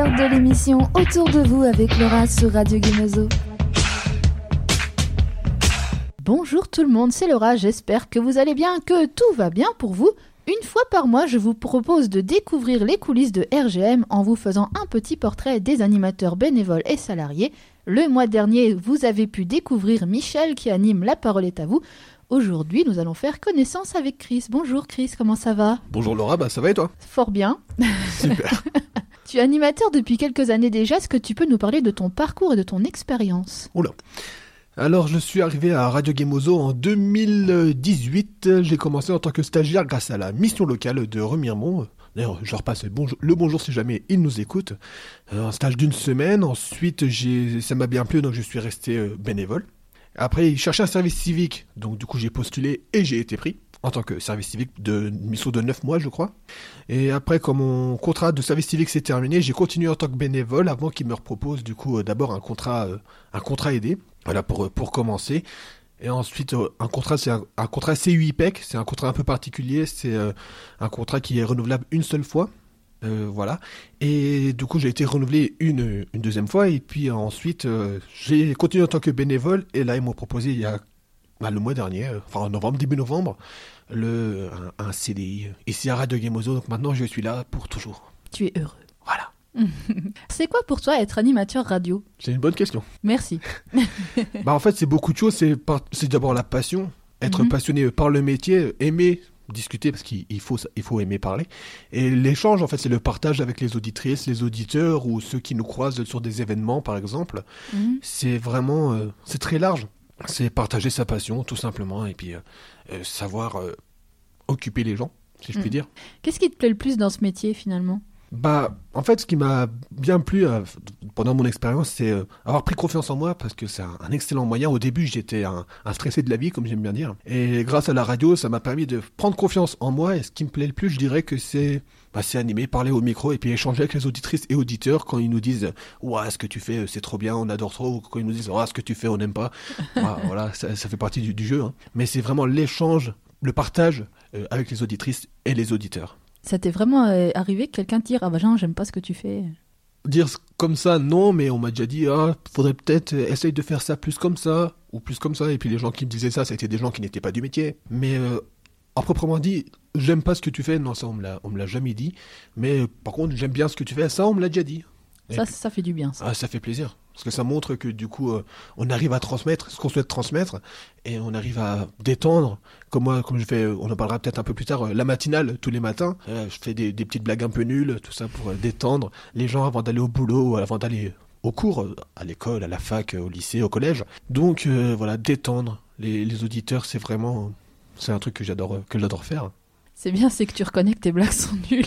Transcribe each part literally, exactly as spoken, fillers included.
l'heure de l'émission Autour de vous avec Laura sur Radio Gemozo. Bonjour tout le monde, c'est Laura, j'espère que vous allez bien, que tout va bien pour vous. Une fois par mois, je vous propose de découvrir les coulisses de R G M en vous faisant un petit portrait des animateurs bénévoles et salariés. Le mois dernier, vous avez pu découvrir Michel qui anime La Parole est à vous. Aujourd'hui, nous allons faire connaissance avec Chris. Bonjour Chris, comment ça va ? Bonjour Laura, bah ça va et toi ? Fort bien. Super. Tu es animateur depuis quelques années déjà, est-ce que tu peux nous parler de ton parcours et de ton expérience ? Oula. Alors je suis arrivé à Radio Gemozo en deux mille dix-huit. J'ai commencé en tant que stagiaire grâce à la mission locale de Remiremont. D'ailleurs, je repasse le bonjour, le bonjour si jamais il nous écoute. Euh, un stage d'une semaine. Ensuite, j'ai, ça m'a bien plu, donc je suis resté euh, bénévole. Après, il cherchait un service civique, donc du coup j'ai postulé et j'ai été pris en tant que service civique de une mission de neuf mois, je crois. Et après, quand mon contrat de service civique s'est terminé, j'ai continué en tant que bénévole avant qu'il me repropose du coup euh, d'abord un contrat, euh, un contrat aidé, voilà pour pour commencer. Et ensuite, euh, un contrat, c'est un, un contrat C U I P E C, c'est un contrat un peu particulier, c'est euh, un contrat qui est renouvelable une seule fois. Euh, voilà. Et du coup, j'ai été renouvelé une, une deuxième fois. Et puis ensuite, euh, j'ai continué en tant que bénévole. Et là, ils m'ont proposé, il y a bah, le mois dernier, euh, enfin en novembre, début novembre, le, un, un C D I ici à Radio Gemozo. Donc maintenant, je suis là pour toujours. Tu es heureux. Voilà. C'est quoi pour toi être animateur radio ? C'est une bonne question. Merci. bah, en fait, c'est beaucoup de choses. C'est, par... c'est d'abord la passion. Être mm-hmm. passionné par le métier, aimer discuter parce qu'il faut, il faut aimer parler. Et l'échange, en fait, c'est le partage avec les auditrices, les auditeurs ou ceux qui nous croisent sur des événements, par exemple. Mm-hmm. C'est vraiment... Euh, c'est très large. C'est partager sa passion, tout simplement, et puis euh, euh, savoir euh, occuper les gens, si je puis mm. dire. Qu'est-ce qui te plaît le plus dans ce métier, finalement ? Bah, en fait, ce qui m'a bien plu euh, pendant mon expérience, c'est euh, avoir pris confiance en moi, parce que c'est un, un excellent moyen. Au début, j'étais un, un stressé de la vie, comme j'aime bien dire. Et grâce à la radio, ça m'a permis de prendre confiance en moi. Et ce qui me plaît le plus, je dirais que c'est, bah, c'est animer, parler au micro, et puis échanger avec les auditrices et auditeurs quand ils nous disent « Ouah, ce que tu fais, c'est trop bien, on adore trop », ou quand ils nous disent « Ouah, ce que tu fais, on n'aime pas ». Voilà, voilà ça, ça fait partie du, du jeu. Hein. Mais c'est vraiment l'échange, le partage euh, avec les auditrices et les auditeurs. Ça t'est vraiment euh, arrivé que quelqu'un te dise « Ah bah Jean, j'aime pas ce que tu fais ». Dire comme ça, non, mais on m'a déjà dit « Ah, faudrait peut-être essayer de faire ça plus comme ça, ou plus comme ça ». Et puis les gens qui me disaient ça, c'était des gens qui n'étaient pas du métier. Mais euh, en proprement dit, j'aime pas ce que tu fais, non, ça on me l'a, on me l'a jamais dit. Mais euh, par contre, j'aime bien ce que tu fais, ça on me l'a déjà dit. Ça, ça fait du bien, ça. Ah, ça fait plaisir. Parce que ça montre que du coup, euh, on arrive à transmettre ce qu'on souhaite transmettre et on arrive à détendre. Comme moi, comme je fais, on en parlera peut-être un peu plus tard, euh, la matinale tous les matins. Euh, je fais des, des petites blagues un peu nulles, tout ça pour euh, détendre les gens avant d'aller au boulot, avant d'aller au cours, euh, à l'école, à la fac, euh, au lycée, au collège. Donc euh, voilà, détendre les, les auditeurs, c'est vraiment, c'est un truc que j'adore, que j'adore faire. C'est bien, c'est que tu reconnais que tes blagues sont nulles.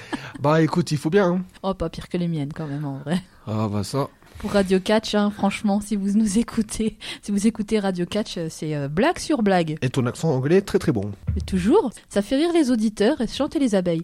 Bah écoute, il faut bien. Hein. Oh, pas pire que les miennes quand même en vrai. Ah bah ça. Pour Radio Catch, hein, franchement, si vous nous écoutez, si vous écoutez Radio Catch, c'est euh, blague sur blague. Et ton accent anglais très très bon. Et toujours, ça fait rire les auditeurs et chanter les abeilles.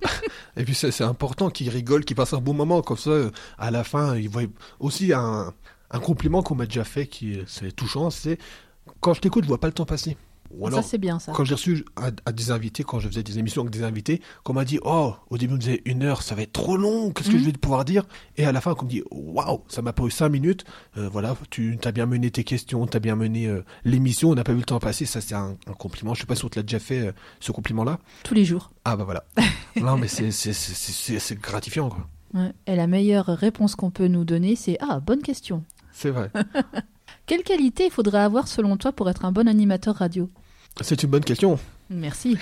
Et puis c'est, c'est important qu'ils rigolent, qu'ils passent un bon moment, comme ça, euh, à la fin, ils voient aussi un, un compliment qu'on m'a déjà fait, qui c'est touchant, c'est quand je t'écoute, je vois pas le temps passer. Ou alors, ça c'est bien ça. Quand j'ai reçu à, à des invités, quand je faisais des émissions avec des invités, qu'on m'a dit oh au début on me disait une heure, ça va être trop long, qu'est-ce mmh. que je vais pouvoir dire, et à la fin qu'on me dit waouh, ça m'a pris cinq minutes, euh, voilà, tu as bien mené tes questions, tu as bien mené euh, l'émission, on n'a pas vu le temps passer, ça c'est un, un compliment. Je sais pas si on te l'a déjà fait euh, ce compliment là. Tous les jours. Ah bah voilà. Non mais c'est c'est, c'est, c'est, c'est, c'est gratifiant quoi. Ouais. Et la meilleure réponse qu'on peut nous donner c'est ah bonne question. C'est vrai. Quelle qualité il faudrait avoir selon toi pour être un bon animateur radio ? C'est une bonne question. Merci.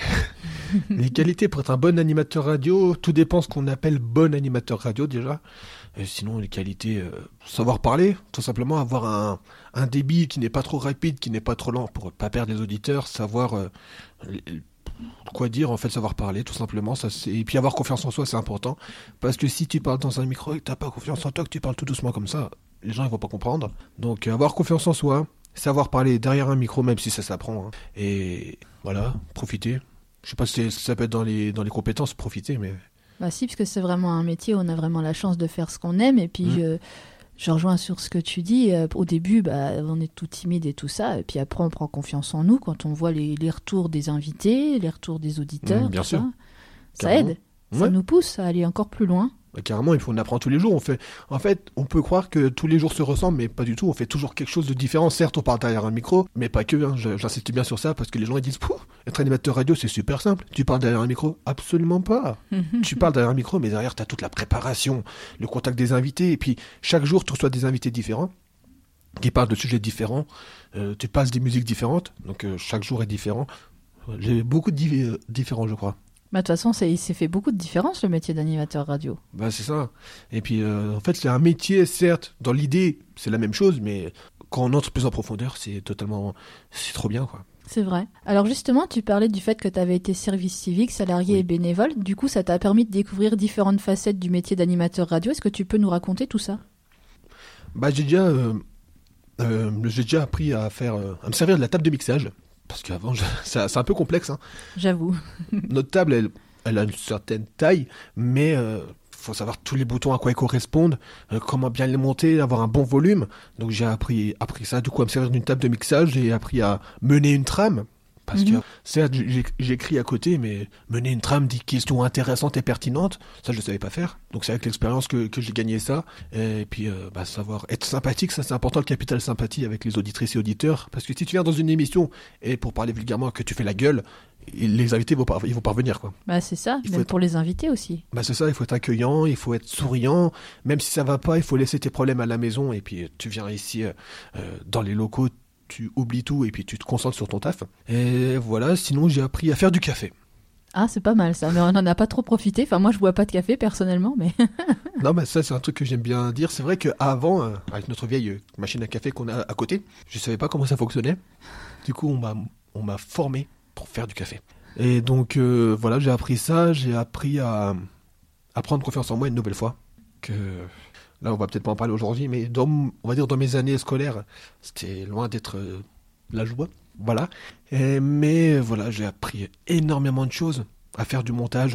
Les qualités pour être un bon animateur radio, tout dépend ce qu'on appelle bon animateur radio déjà. Et sinon, les qualités, euh, savoir parler, tout simplement, avoir un, un débit qui n'est pas trop rapide, qui n'est pas trop lent pour ne pas perdre les auditeurs, savoir euh, quoi dire, en fait, savoir parler, tout simplement. Ça, c'est... Et puis avoir confiance en soi, c'est important. Parce que si tu parles dans un micro et que tu n'as pas confiance en toi, que tu parles tout doucement comme ça, les gens ne vont pas comprendre. Donc, euh, avoir confiance en soi, savoir parler derrière un micro, même si ça s'apprend. Hein. Et voilà, profiter. Je sais pas si ça peut être dans les, dans les compétences, profiter, mais... Bah si, parce que c'est vraiment un métier où on a vraiment la chance de faire ce qu'on aime. Et puis, mmh. je, je rejoins sur ce que tu dis. Euh, au début, bah, on est tout timide et tout ça. Et puis après, on prend confiance en nous quand on voit les, les retours des invités, les retours des auditeurs. Mmh, bien sûr. Ça, ça aide. Ouais. Ça nous pousse à aller encore plus loin. Bah, carrément, il faut on apprend tous les jours. On fait, en fait, on peut croire que tous les jours se ressemblent, mais pas du tout. On fait toujours quelque chose de différent. Certes, on parle derrière un micro, mais pas que. Hein. J'insiste bien sur ça parce que les gens ils disent, être animateur radio, c'est super simple. Tu parles derrière un micro? Absolument pas. Tu parles derrière un micro, mais derrière, tu as toute la préparation, le contact des invités, et puis chaque jour, tu reçois des invités différents qui parlent de sujets différents. Euh, tu passes des musiques différentes, donc euh, chaque jour est différent. J'ai beaucoup de di- euh, différents, je crois. Bah, de toute façon, c'est, il s'est fait beaucoup de différence, le métier d'animateur radio. Bah, c'est ça. Et puis, euh, en fait, c'est un métier, certes, dans l'idée, c'est la même chose, mais quand on entre plus en profondeur, c'est totalement... C'est trop bien, quoi. C'est vrai. Alors justement, tu parlais du fait que tu avais été service civique, salarié Oui. et bénévole. Du coup, ça t'a permis de découvrir différentes facettes du métier d'animateur radio. Est-ce que tu peux nous raconter tout ça? Bah, j'ai déjà, euh, euh, j'ai déjà appris à faire, euh, à me servir de la table de mixage. Parce qu'avant, je- c'est c'est un peu complexe, hein. J'avoue. Notre table, elle, elle a une certaine taille, mais euh, faut savoir tous les boutons à quoi ils correspondent, euh, comment bien les monter, avoir un bon volume. Donc j'ai appris, appris ça, du coup, à me servir d'une table de mixage. J'ai appris à mener une trame. Parce Mhm. que, certes, j'ai- j'écris à côté, mais mener une trame, des questions intéressantes et pertinentes, ça, je ne savais pas faire. Donc c'est avec l'expérience que, que j'ai gagné ça. Et puis, euh, bah, savoir être sympathique, ça c'est important, le capital sympathie avec les auditrices et auditeurs. Parce que si tu viens dans une émission, et pour parler vulgairement, que tu fais la gueule, et les invités vont pas, ils vont pas revenir, quoi. Bah, c'est ça, Il faut même être- pour les invités aussi. Bah c'est ça, il faut être accueillant, il faut être souriant, même si ça va pas, il faut laisser tes problèmes à la maison, et puis euh, tu viens ici euh, euh, dans les locaux, tu oublies tout, et puis tu te concentres sur ton taf. Et voilà, sinon j'ai appris à faire du café. Ah, c'est pas mal ça, mais on n'en a pas trop profité. Enfin, moi, je bois pas de café personnellement, mais... Non, mais ça, c'est un truc que j'aime bien dire. C'est vrai qu'avant, euh, avec notre vieille euh, machine à café qu'on a à côté, je savais pas comment ça fonctionnait. Du coup, on m'a, on m'a formé pour faire du café. Et donc, euh, voilà, j'ai appris ça. J'ai appris à, à prendre confiance en moi une nouvelle fois. Que là, on va peut-être pas en parler aujourd'hui, mais dans, m- on va dire dans mes années scolaires, c'était loin d'être euh, la joie. Voilà. Et- mais voilà, j'ai appris énormément de choses à faire du montage.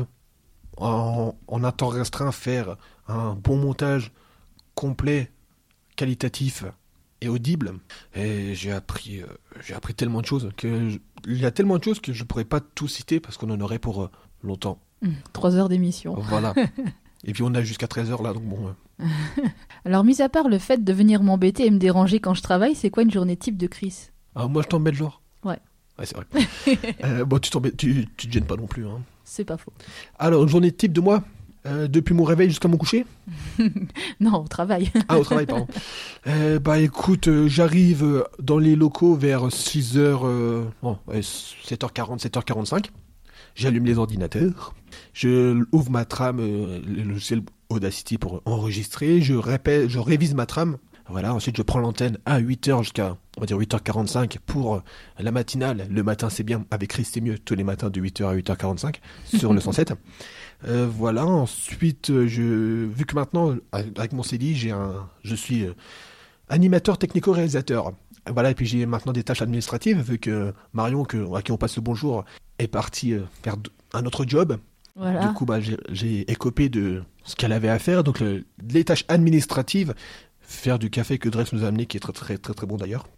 En, en un temps restreint, faire un bon montage complet, qualitatif et audible. Et j'ai appris, euh, j'ai appris tellement de choses que je- il y a tellement de choses que je pourrais pas tout citer parce qu'on en aurait pour euh, longtemps. Hum, Trois heures d'émission. Voilà. Et puis on a jusqu'à treize heures là, donc bon. euh. Alors, mis à part le fait de venir m'embêter et me déranger quand je travaille, c'est quoi une journée type de Chris? Ah, moi je t'embête genre. Ouais. Ouais, c'est vrai. Euh, bon, tu t'embêtes, tu, tu te gênes pas non plus. Hein. C'est pas faux. Alors, une journée type de moi, euh, depuis mon réveil jusqu'à mon coucher. Non, au travail. Ah, au travail, pardon. Euh, bah écoute, euh, j'arrive euh, dans les locaux vers six heures, euh, bon, ouais, sept heures quarante, sept heures quarante-cinq. J'allume les ordinateurs. Je ouvre ma trame, euh, le logiciel Audacity pour enregistrer. Je répète, je révise ma trame. Voilà, ensuite je prends l'antenne à huit heures jusqu'à, on va dire huit heures quarante-cinq pour euh, la matinale. Le matin c'est bien, avec Chris c'est mieux, tous les matins de huit heures à huit heures quarante-cinq sur le cent sept. Euh, voilà, ensuite, euh, je, vu que maintenant, avec mon C D I, j'ai un, je suis euh, animateur technico-réalisateur. Voilà, et puis j'ai maintenant des tâches administratives, vu que Marion, que, à qui on passe le bonjour, est partie euh, faire d- un autre job. Voilà. Du coup, bah, j'ai, j'ai écopé de ce qu'elle avait à faire. Donc, le- les tâches administratives, faire du café que Drex nous a amené, qui est très très très très bon d'ailleurs.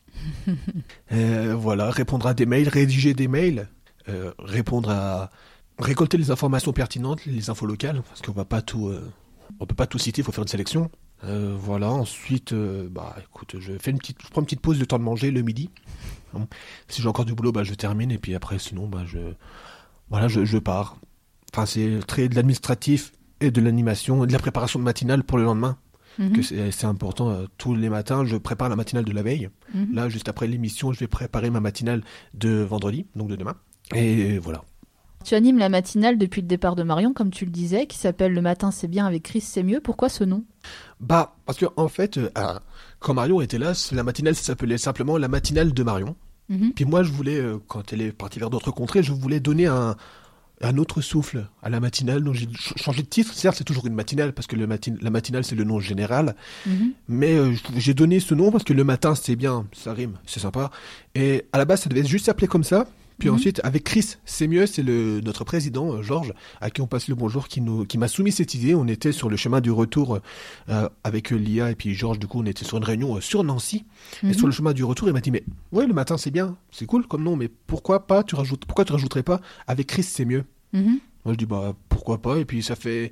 Euh, voilà, répondre à des mails, rédiger des mails, euh, répondre à récolter les informations pertinentes, les infos locales, parce qu'on va pas tout, euh, on peut pas tout citer, il faut faire une sélection. Euh, voilà, ensuite, euh, bah écoute, je fais une petite, je prends une petite pause de temps de manger le midi. Hein. Si j'ai encore du boulot, bah je termine et puis après, sinon, bah je, voilà, je, je pars. Enfin, c'est très de l'administratif et de l'animation, et de la préparation de matinale pour le lendemain. Mhm. Que c'est, c'est important. euh, tous les matins, je prépare la matinale de la veille. Mhm. Là, juste après l'émission, je vais préparer ma matinale de vendredi, donc de demain. Et voilà. Tu animes la matinale depuis le départ de Marion, comme tu le disais, qui s'appelle Le matin c'est bien avec Chris c'est mieux. Pourquoi ce nom? Bah, parce que en fait, euh, ah, quand Marion était là, la matinale ça s'appelait simplement la matinale de Marion. Mhm. Puis moi, je voulais, euh, quand elle est partie vers d'autres contrées, je voulais donner un, un autre souffle à la matinale. Donc j'ai ch- changé de titre. Certes, c'est toujours une matinale, parce que le matin, la matinale, c'est le nom général. Mhm. Mais euh, j'ai donné ce nom parce que le matin, c'est bien, ça rime, c'est sympa. Et à la base, ça devait juste s'appeler comme ça. Puis Mhm. ensuite, avec Chris, c'est mieux, c'est le, notre président, euh, Georges, à qui on passe le bonjour, qui, nous, qui m'a soumis cette idée. On était sur le chemin du retour euh, avec euh, l'I A et puis Georges, du coup, on était sur une réunion euh, sur Nancy. Mhm. Et sur le chemin du retour, il m'a dit, mais ouais, le matin, c'est bien, c'est cool comme nom, mais pourquoi pas, tu rajoutes, pourquoi tu rajouterais pas avec Chris, c'est mieux? Mhm. Moi, je dis, bah, pourquoi pas? Et puis, ça fait,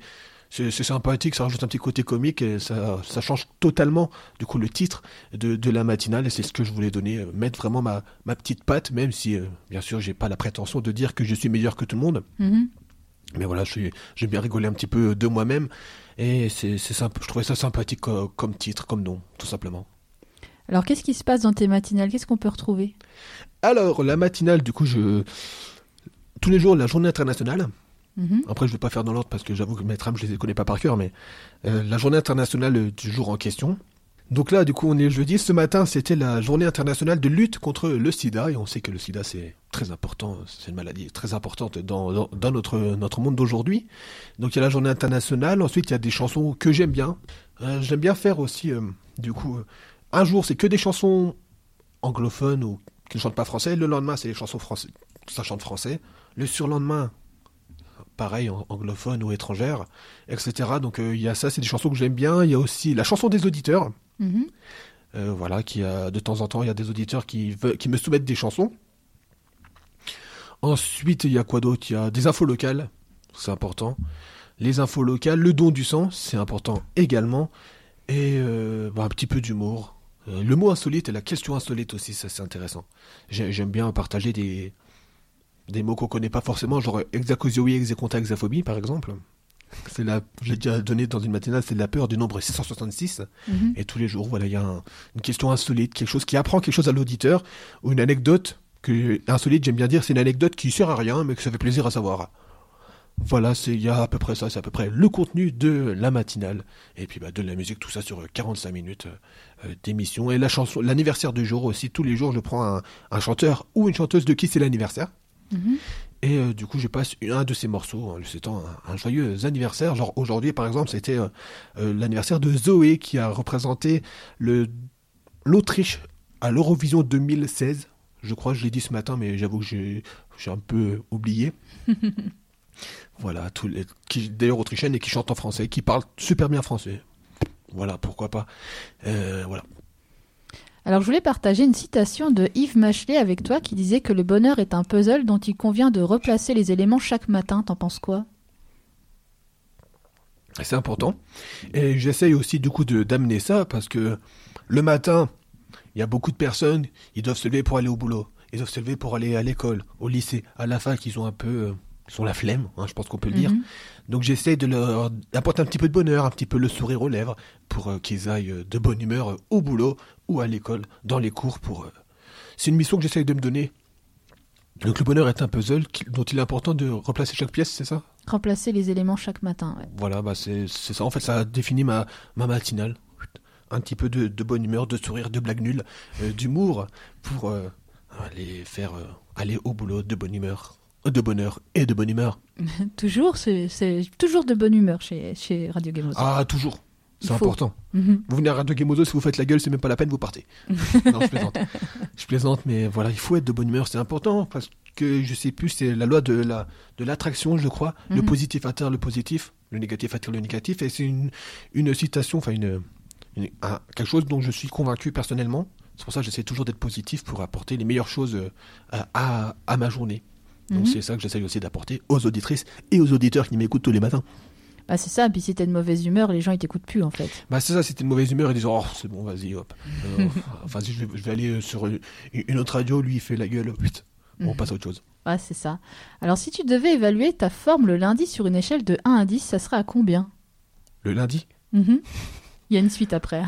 c'est, c'est sympathique, ça rajoute un petit côté comique et ça, ça change totalement du coup le titre de, de la matinale et c'est ce que je voulais donner, euh, mettre vraiment ma, ma petite patte, même si euh, bien sûr j'ai pas la prétention de dire que je suis meilleur que tout le monde. Mhm. Mais voilà, je suis, j'ai bien rigolé un petit peu de moi-même et c'est, c'est sympa, je trouvais ça sympathique comme, comme titre, comme nom, tout simplement. Alors, qu'est-ce qui se passe dans tes matinales? Qu'est-ce qu'on peut retrouver? Alors, la matinale, du coup, je... tous les jours, la journée internationale. Mhm. Après, je ne vais pas faire dans l'ordre parce que j'avoue que mes trames, je ne les connais pas par cœur, mais euh, la journée internationale du jour en question. Donc là, du coup, on est jeudi. Ce matin, c'était la journée internationale de lutte contre le sida. Et on sait que le sida, c'est très important. C'est une maladie très importante dans, dans, dans notre, notre monde d'aujourd'hui. Donc, il y a la journée internationale. Ensuite, il y a des chansons que j'aime bien. Euh, j'aime bien faire aussi, euh, du coup... Euh, un jour, c'est que des chansons anglophones ou qui ne chantent pas français. Le lendemain, c'est des chansons françaises, ça chante français. Le surlendemain, pareil, anglophone ou étrangère, et cetera. Donc il euh, y a ça, c'est des chansons que j'aime bien. Il y a aussi la chanson des auditeurs. Mhm. Euh, voilà, qui a, de temps en temps, il y a des auditeurs qui, veulent, qui me soumettent des chansons. Ensuite, il y a quoi d'autre? Il y a des infos locales, c'est important. Les infos locales, le don du sang, c'est important également. Et euh, bah, un petit peu d'humour. Euh, le mot insolite et la question insolite aussi, ça c'est intéressant. J'ai, j'aime bien partager des, des mots qu'on connaît pas forcément, genre hexacosioïe, hexaconta, hexaphobie par exemple. C'est la, je l'ai déjà donné dans une matinale, c'est la peur du nombre six cent soixante-six. Mm-hmm. Et tous les jours, voilà, il y a un, une question insolite, quelque chose qui apprend quelque chose à l'auditeur, ou une anecdote, que, insolite, j'aime bien dire, c'est une anecdote qui sert à rien, mais que ça fait plaisir à savoir. Voilà, c'est il y a à peu près ça, c'est à peu près le contenu de la matinale. Et puis bah, de la musique, tout ça sur quarante-cinq minutes euh, d'émission. Et la chanson, l'anniversaire du jour aussi, tous les jours je prends un, un chanteur ou une chanteuse de qui c'est l'anniversaire. Mm-hmm. Et euh, du coup je passe un de ces morceaux, en lui souhaitant un, un joyeux anniversaire. Genre aujourd'hui par exemple c'était euh, euh, l'anniversaire de Zoé qui a représenté le, l'Autriche à l'Eurovision deux mille seize. Je crois, je l'ai dit ce matin, mais j'avoue que j'ai, j'ai un peu oublié. Voilà, tous les, qui d'ailleurs autrichienne et qui chante en français, qui parle super bien français. Voilà, pourquoi pas. Euh, voilà. Alors, je voulais partager une citation de Yves Machelet avec toi qui disait que le bonheur est un puzzle dont il convient de replacer les éléments chaque matin. T'en penses quoi? C'est important. Et j'essaye aussi du coup de, d'amener ça parce que le matin, il y a beaucoup de personnes, ils doivent se lever pour aller au boulot. Ils doivent se lever pour aller à l'école, au lycée, à la fac, ils ont un peu... Euh, Ils ont la flemme, hein, je pense qu'on peut le dire. Mm-hmm. Donc j'essaie de leur apporter un petit peu de bonheur, un petit peu le sourire aux lèvres, pour euh, qu'ils aillent euh, de bonne humeur euh, au boulot ou à l'école, dans les cours. Pour, euh... C'est une mission que j'essaie de me donner. Donc le bonheur est un puzzle qui, dont il est important de replacer chaque pièce, c'est ça? Remplacer les éléments chaque matin, ouais. Voilà, bah c'est, c'est ça. En fait, ça définit ma, ma matinale. Un petit peu de, de bonne humeur, de sourire, de blagues nulles, euh, d'humour, pour euh, aller faire euh, aller au boulot de bonne humeur. De bonheur et de bonne humeur. Toujours, c'est, c'est toujours de bonne humeur chez, chez Radio Gemozo. Ah, toujours. C'est Il important. Mm-hmm. Vous venez à Radio Gemozo, si vous faites la gueule, c'est même pas la peine, vous partez. Non, je plaisante. Je plaisante, mais voilà, il faut être de bonne humeur, c'est important, parce que je sais plus, c'est la loi de, la, de l'attraction, je crois. Mm-hmm. Le positif attire le positif, le négatif attire le négatif, et c'est une, une citation, enfin une, une, un, quelque chose dont je suis convaincu personnellement. C'est pour ça que j'essaie toujours d'être positif pour apporter les meilleures choses à, à, à ma journée. Donc mmh. c'est ça que j'essaye aussi d'apporter aux auditrices et aux auditeurs qui m'écoutent tous les matins. Bah c'est ça, puis si t'es de mauvaise humeur, les gens ils t'écoutent plus en fait. Bah c'est ça, si t'es de mauvaise humeur, ils disent oh c'est bon, vas-y hop. Euh, enfin si je vais, je vais aller sur une autre radio, lui il fait la gueule, vite. On mmh. passe à autre chose. Ouais c'est ça. Alors si tu devais évaluer ta forme le lundi sur une échelle de un à dix, ça serait à combien? Le lundi mmh. Il y a une suite après.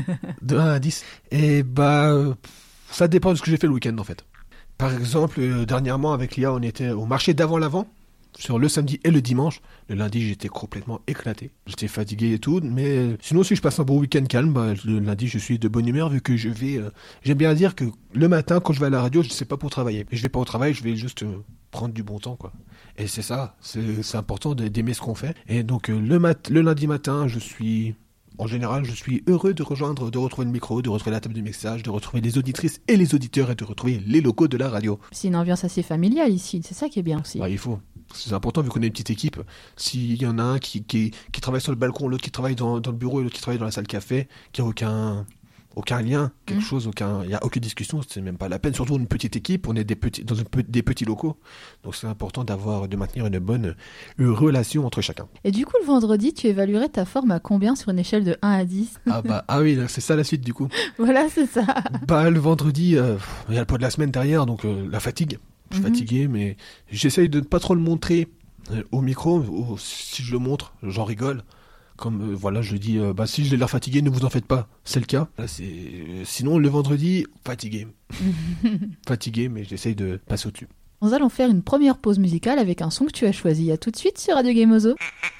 De un à dix. Et bah euh, ça dépend de ce que j'ai fait le week-end en fait. Par exemple, euh, dernièrement, avec Lia, on était au marché d'avant-l'avant, sur le samedi et le dimanche. Le lundi, j'étais complètement éclaté. J'étais fatigué et tout, mais euh, sinon, si je passe un bon week-end calme, bah, le lundi, je suis de bonne humeur, vu que je vais... Euh, j'aime bien dire que le matin, quand je vais à la radio, je ne sais pas pour travailler. Et je vais pas au travail, je vais juste euh, prendre du bon temps, quoi. Et c'est ça, c'est, c'est important d'aimer ce qu'on fait. Et donc, euh, le, mat- le lundi matin, je suis... En général, je suis heureux de rejoindre, de retrouver le micro, de retrouver la table de mixage, de retrouver les auditrices et les auditeurs et de retrouver les locaux de la radio. C'est une ambiance assez familiale ici, c'est ça qui est bien aussi. Bah, il faut. C'est important vu qu'on est une petite équipe. S'il y en a un qui, qui, qui travaille sur le balcon, l'autre qui travaille dans, dans le bureau et l'autre qui travaille dans la salle café, qu'il n'y a aucun, aucun lien, quelque Mmh. chose, aucun, il y a aucune discussion, c'est même pas la peine. Surtout une petite équipe, on est des petits, dans une pe- des petits locaux, donc c'est important d'avoir, de maintenir une bonne euh, relation entre chacun. Et du coup, le vendredi, tu évaluerais ta forme à combien sur une échelle de un à dix? Ah bah ah oui, là, c'est ça la suite du coup. Voilà, c'est ça. Bah le vendredi, euh, pff, il y a le poids de la semaine derrière, donc euh, la fatigue. Je suis Mhm. fatigué, mais j'essaye de ne pas trop le montrer euh, au micro. Ou si je le montre, j'en rigole. Comme euh, voilà, je dis, euh, bah si j'ai l'air fatigué, ne vous en faites pas. C'est le cas. Là, c'est... euh, Sinon, le vendredi, fatigué. Fatigué, mais j'essaye de passer au-dessus. Nous allons faire une première pause musicale avec un son que tu as choisi. À tout de suite sur Radio Gameozo.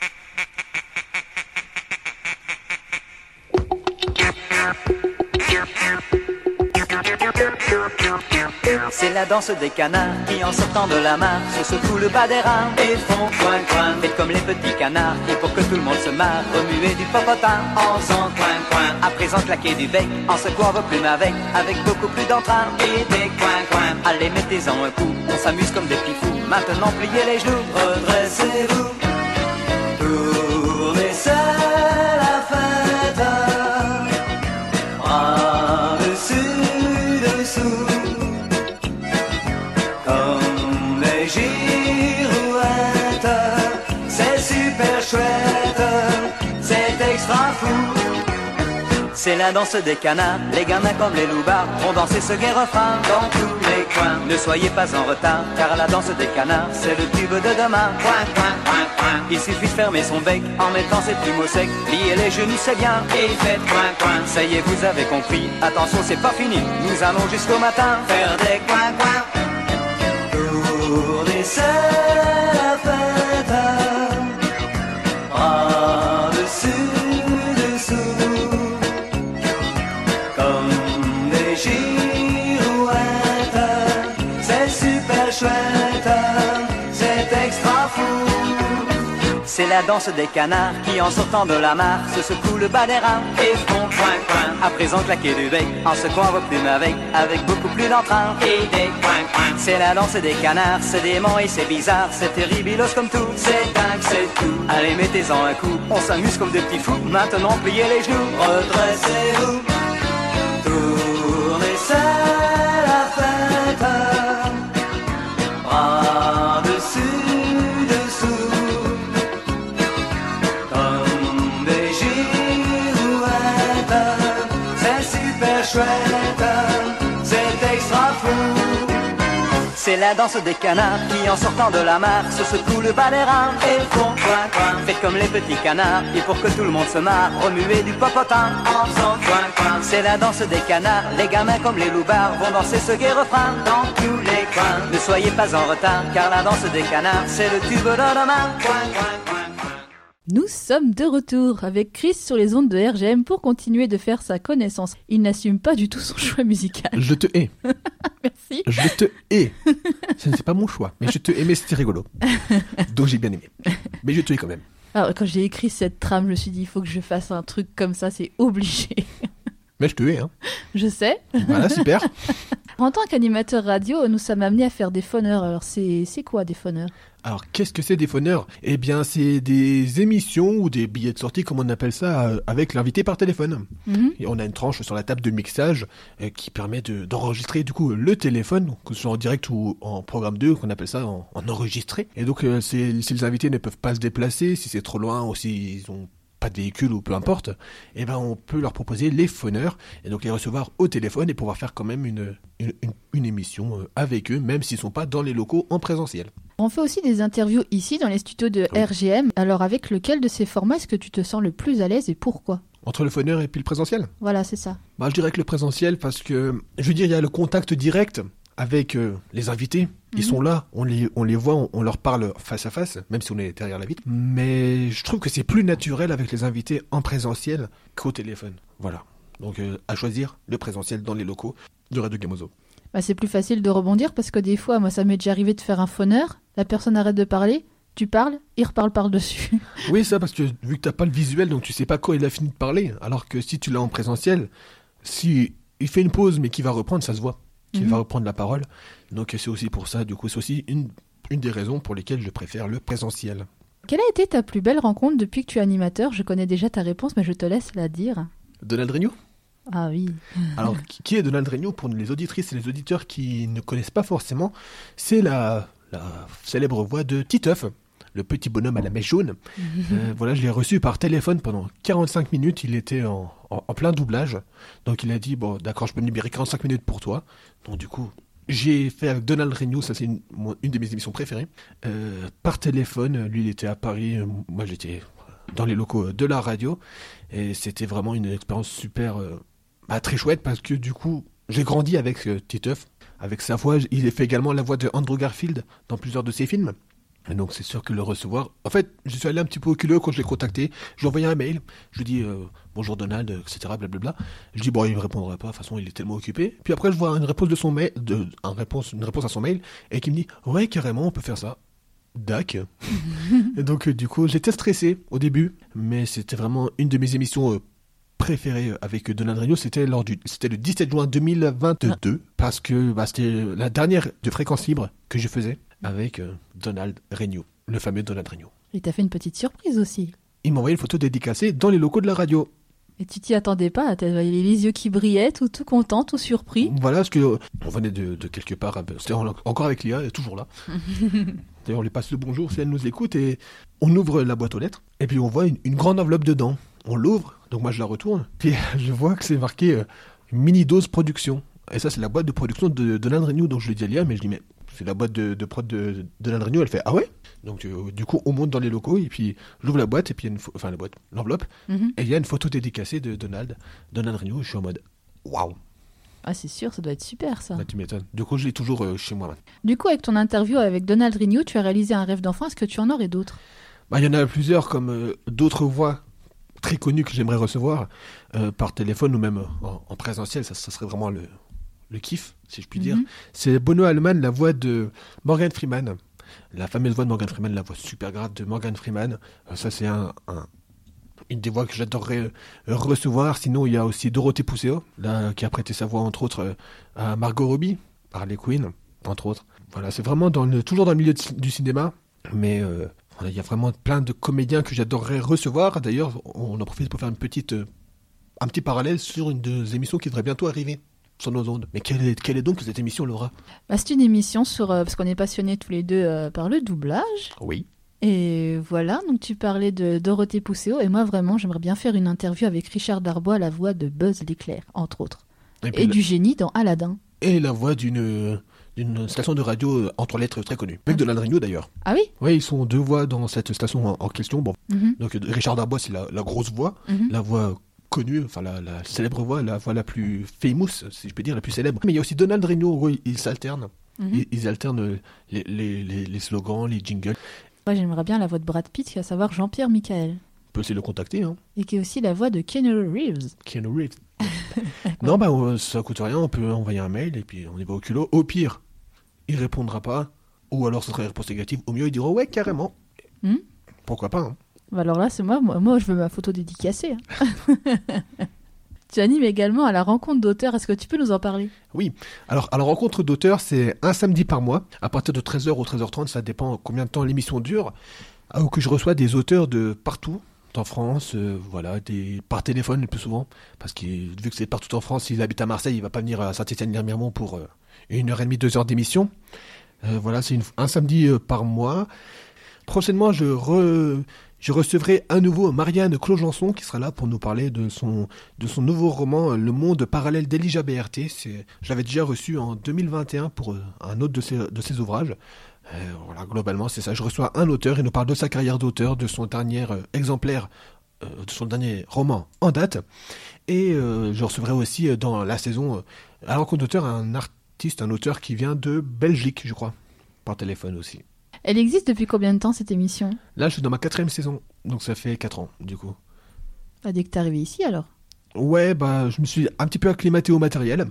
C'est la danse des canards qui en sortant de la mare se secouent le bas des reins et font coin coin. Faites comme les petits canards et pour que tout le monde se marre, remuez du popotin en faisant coin coin. À présent claquez du bec en secouant vos plumes avec, avec beaucoup plus d'entrain et des coin coin. Allez mettez-en un coup, on s'amuse comme des petits fous. Maintenant pliez les genoux, redressez-vous, tournez seul la fête, bras dessus dessous. Comme les girouettes, c'est super chouette, c'est extra fou. C'est la danse des canards, les gamins comme les loupards vont danser ce gai refrain dans tous les coins. Ne soyez pas en retard, car la danse des canards, c'est le tube de demain. Coin, coin, coin, coin. Il suffit de fermer son bec en mettant ses plumes au sec, pliez les genoux c'est bien, et faites coin, coin. Ça y est, vous avez compris, attention c'est pas fini, nous allons jusqu'au matin faire des coin, coin. Tournez seul la fête, bras dessus dessous, comme des girouettes, c'est super chouette, c'est extra fou. C'est la danse des canards qui en sortant de la mare se secouent le bas des reins et font coin coin. À présent claquez du bec en secouant vos plumes avec, avec beaucoup plus d'entrain et des coin coin. C'est la danse des canards, c'est dément et c'est bizarre, c'est terribilos comme tout, c'est dingue, c'est tout. Allez mettez-en un coup, on s'amuse comme des petits fous. Maintenant pliez les genoux, redressez-vous, tournez seul la fête, bras dessus dessous. Chouette, c'est extra fou. C'est la danse des canards qui en sortant de la mare se secouent le bas des reins et font coin coin. Faites comme les petits canards et pour que tout le monde se marre, remuez du popotin en faisant coin coin. C'est la danse des canards, les gamins comme les loupards vont danser ce gai refrain dans tous les coins. Ne soyez pas en retard, car la danse des canards, c'est le tube de demain. Coin coin coin. Nous sommes de retour avec Chris sur les ondes de R G M pour continuer de faire sa connaissance. Il n'assume pas du tout son choix musical. Je te hais. Merci. Je te hais. Ce n'est pas mon choix, mais je te hais, mais c'était rigolo. Donc j'ai bien aimé. Mais je te hais quand même. Alors, quand j'ai écrit cette trame, je me suis dit, il faut que je fasse un truc comme ça, c'est obligé. Mais je te hais, hein. Je sais. Voilà, super. En tant qu'animateur radio, nous sommes amenés à faire des phoneurs. Alors, c'est, c'est quoi des phoneurs ? Alors, qu'est-ce que c'est des phoneurs ? Eh bien, c'est des émissions ou des billets de sortie, comme on appelle ça, euh, avec l'invité par téléphone. Mhm. Et on a une tranche sur la table de mixage euh, qui permet de, d'enregistrer du coup le téléphone, que ce soit en direct ou en programme deux, qu'on appelle ça en, en enregistré. Et donc, euh, c'est, si les invités ne peuvent pas se déplacer, si c'est trop loin ou s'ils ont pas de véhicule ou peu importe, eh ben on peut leur proposer les phoneurs et donc les recevoir au téléphone et pouvoir faire quand même une, une, une, une émission euh, avec eux, même s'ils sont pas dans les locaux en présentiel. On fait aussi des interviews ici dans les studios de Oui. R G M. Alors, avec lequel de ces formats est-ce que tu te sens le plus à l'aise et pourquoi ? Entre le phoneur et puis le présentiel ? Voilà, c'est ça. Bah, je dirais que le présentiel parce que, je veux dire, il y a le contact direct avec euh, les invités. Ils Mhm. sont là, on les, on les voit, on, on leur parle face à face, même si on est derrière la vitre. Mais je trouve que c'est plus naturel avec les invités en présentiel qu'au téléphone. Voilà. Donc, euh, à choisir, le présentiel dans les locaux de Radio Gameozo. Bah, c'est plus facile de rebondir parce que des fois, moi, ça m'est déjà arrivé de faire un phoneur, la personne arrête de parler, tu parles, il reparle par-dessus. Oui, ça, parce que vu que t'as pas le visuel, donc tu sais pas quand il a fini de parler. Alors que si tu l'as en présentiel, si il fait une pause mais qu'il va reprendre, ça se voit. Qu'il Mhm. va reprendre la parole. Donc c'est aussi pour ça, du coup, c'est aussi une, une des raisons pour lesquelles je préfère le présentiel. Quelle a été ta plus belle rencontre depuis que tu es animateur ? Je connais déjà ta réponse, mais je te laisse la dire. Donald Renew ? Ah oui. Alors, qui qui est Donald Regnault pour les auditrices et les auditeurs qui ne connaissent pas forcément? C'est la, la célèbre voix de Titeuf, le petit bonhomme à la mèche jaune. Euh, voilà, je l'ai reçu par téléphone pendant quarante-cinq minutes. Il était en, en, en plein doublage. Donc, il a dit, bon, d'accord, je peux me libérer quarante-cinq minutes pour toi. Donc, du coup, j'ai fait avec Donald Regnault, ça c'est une, une de mes émissions préférées. Euh, par téléphone, lui, il était à Paris. Moi, j'étais dans les locaux de la radio. Et c'était vraiment une expérience super... Euh, bah, très chouette parce que du coup, j'ai grandi avec euh, Titeuf, avec sa voix. Il a fait également la voix de Andrew Garfield dans plusieurs de ses films. Et donc c'est sûr que le recevoir... En fait, je suis allé un petit peu au culot quand je l'ai contacté. Je lui ai envoyé un mail. Je lui ai dit euh, bonjour Donald, et cetera. Blablabla. Je lui ai dit bon, il ne me répondra pas. De toute façon, il est tellement occupé. Puis après, je vois une réponse de son mail, de, un réponse, une réponse à son mail, et qui me dit ouais, carrément, on peut faire ça. Dac. Et donc euh, du coup, j'étais stressé au début, mais c'était vraiment une de mes émissions euh, préférées avec Donald Regnault. C'était lors du, c'était le dix-sept juin deux mille vingt-deux, ah. parce que bah, c'était la dernière de Fréquence Libre que je faisais avec euh, Donald Regnault, le fameux Donald Regnault. Il t'a fait une petite surprise aussi. Il m'a envoyé une photo dédicacée dans les locaux de la radio. Et tu t'y attendais pas, t'avais les yeux qui brillaient, tout, tout content, tout surpris. Voilà, parce que euh, on venait de, de quelque part, c'était en, encore avec Léa, elle est toujours là. D'ailleurs, on lui passe le bonjour si elle nous écoute, et on ouvre la boîte aux lettres, et puis on voit une, une grande enveloppe dedans. On l'ouvre, donc moi je la retourne, puis je vois que c'est marqué euh, Mini Dose Production. Et ça, c'est la boîte de production de, de Donald Regnault, donc je lui dis à Léa, mais je dis, mais c'est la boîte de, de prod de, de Donald Regnault. Elle fait, ah ouais? Donc euh, du coup, on monte dans les locaux, et puis j'ouvre la boîte, et puis il y a une, enfin la boîte, l'enveloppe, mm-hmm. et il y a une photo dédicacée de Donald, Donald Regnault. Je suis en mode, waouh! Ah, c'est sûr, ça doit être super, ça. Bah, tu m'étonnes. Du coup, je l'ai toujours euh, chez moi. Du coup, avec ton interview avec Donald Regnault, tu as réalisé un rêve d'enfant. Est-ce que tu en aurais d'autres? Bah, il y en a plusieurs, comme euh, d'autres voix très connues que j'aimerais recevoir euh, par téléphone ou même en, en présentiel. Ça, ça serait vraiment le, le kiff, si je puis mm-hmm. dire. C'est Bono Allman, la voix de Morgan Freeman. La fameuse voix de Morgan Freeman, la voix super grave de Morgan Freeman. Euh, ça, c'est un... un une des voix que j'adorerais euh, recevoir. Sinon, il y a aussi Dorothée Pousseau, là, qui a prêté sa voix, entre autres, euh, à Margot Robbie, Harley Quinn, entre autres. Voilà, c'est vraiment dans le, toujours dans le milieu de, du cinéma, mais euh, voilà, il y a vraiment plein de comédiens que j'adorerais recevoir. D'ailleurs, on en profite pour faire une petite, euh, un petit parallèle sur une des émissions qui devrait bientôt arriver sur nos ondes. Mais quelle est, quelle est donc cette émission, Laura? Bah, c'est une émission sur... Euh, parce qu'on est passionnés tous les deux euh, par le doublage. Oui. Et voilà, donc tu parlais de Dorothée Pousseau, et moi vraiment j'aimerais bien faire une interview avec Richard Darbois, la voix de Buzz l'éclair, entre autres. Et, et la... du génie dans Aladdin. Et la voix d'une, d'une station de radio en trois lettres très connue. Avec ah. Donald Regnault d'ailleurs. Ah oui? Oui, ils sont deux voix dans cette station en, en question. Bon. Mm-hmm. Donc Richard Darbois, c'est la, la grosse voix, mm-hmm. la voix connue, enfin la, la célèbre voix, la voix la plus famous, si je peux dire, la plus célèbre. Mais il y a aussi Donald Regnault, oui, ils s'alternent. Mm-hmm. Ils, ils alternent les, les, les, les slogans, les jingles. Moi, j'aimerais bien la voix de Brad Pitt, à savoir Jean-Pierre Michael. On peut essayer de le contacter. Hein. Et qui est aussi la voix de Keanu Reeves. Keanu Reeves. Non, bah, ça coûte rien, on peut envoyer un mail et puis on y va au culot. Au pire, il répondra pas, ou alors ce sera une réponse négative. Au mieux, il dira ouais, carrément. Hmm? Pourquoi pas. Hein. Bah alors là, c'est moi, moi, moi, je veux ma photo dédicacée. Hein. Tu animes également à la rencontre d'auteurs. Est-ce que tu peux nous en parler? Oui. Alors, à la rencontre d'auteurs, c'est un samedi par mois, à partir de treize heures ou treize heures trente, ça dépend combien de temps l'émission dure, où que je reçois des auteurs de partout, en France, euh, voilà, des, par téléphone le plus souvent, parce que vu que c'est partout en France, s'il habite à Marseille, il ne va pas venir à Saint-Étienne-Remiremont pour euh, une heure et demie, deux heures d'émission. Euh, voilà, c'est une, un samedi euh, par mois. Prochainement, je re... Je recevrai à nouveau Marianne Clojanson qui sera là pour nous parler de son, de son nouveau roman Le monde parallèle d'Elijah B R T. C'est, je l'avais déjà reçu en deux mille vingt et un pour un autre de ses, de ses ouvrages. Euh, voilà, globalement, c'est ça. Je reçois un auteur, il nous parle de sa carrière d'auteur, de son dernier euh, exemplaire, euh, de son dernier roman en date. Et euh, je recevrai aussi euh, dans la saison, euh, à la rencontre d'auteur, un artiste, un auteur qui vient de Belgique, je crois, par téléphone aussi. Elle existe depuis combien de temps, cette émission? Là, je suis dans ma quatrième saison, donc ça fait quatre ans, du coup. Ah, dès que t'es arrivé ici, alors? Ouais, bah, je me suis un petit peu acclimaté au matériel,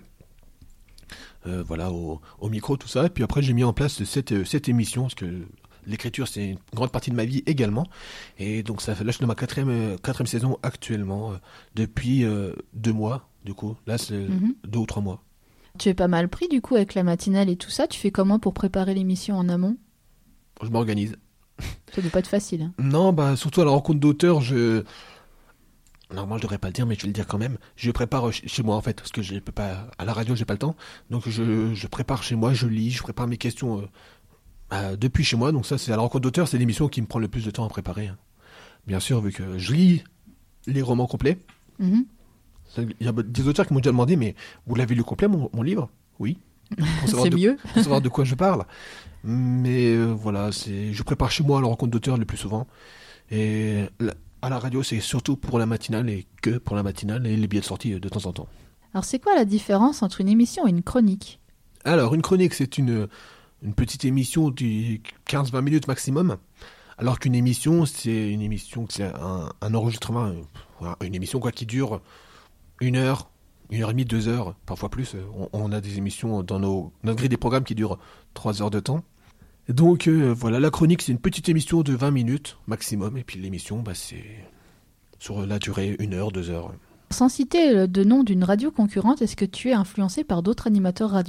euh, voilà, au, au micro, tout ça, et puis après, j'ai mis en place cette, cette émission, parce que l'écriture, c'est une grande partie de ma vie également, et donc ça, là, je suis dans ma quatrième, quatrième saison actuellement, euh, depuis euh, deux mois, du coup, là, c'est mm-hmm. deux ou trois mois. Tu es pas mal pris, du coup, avec la matinale et tout ça, tu fais comment pour préparer l'émission en amont? Je m'organise. Ça doit pas être facile. Hein. Non, bah surtout à la rencontre d'auteurs, je Normalement, je devrais pas le dire, mais je vais le dire quand même. Je prépare chez moi, en fait, parce que je peux pas, à la radio, j'ai pas le temps. Donc, je, je prépare chez moi, je lis, je prépare mes questions euh, bah, depuis chez moi. Donc, ça, c'est à la rencontre d'auteurs, c'est l'émission qui me prend le plus de temps à préparer. Hein. Bien sûr, vu que je lis les romans complets. Mm-hmm. Il y a des auteurs qui m'ont déjà demandé, mais vous l'avez lu complet, mon, mon livre ? Oui. C'est de, mieux. Pour savoir de quoi je parle. Mais euh, voilà, c'est, je prépare chez moi à la rencontre d'auteurs le plus souvent. Et la, à la radio, c'est surtout pour la matinale et que pour la matinale et les billets de sortie de temps en temps. Alors, c'est quoi la différence entre une émission et une chronique ? Alors, une chronique, c'est une, une petite émission de quinze à vingt minutes maximum. Alors qu'une émission, c'est une émission, c'est un, un enregistrement, une émission quoi, qui dure une heure, une heure et demie, deux heures, parfois plus. On, on a des émissions dans nos, notre grille des programmes qui durent trois heures de temps. Donc euh, voilà, la chronique, c'est une petite émission de vingt minutes maximum. Et puis l'émission, bah, c'est sur la durée, une heure, deux heures. Sans citer de nom d'une radio concurrente, est-ce que tu es influencé par d'autres animateurs radio ?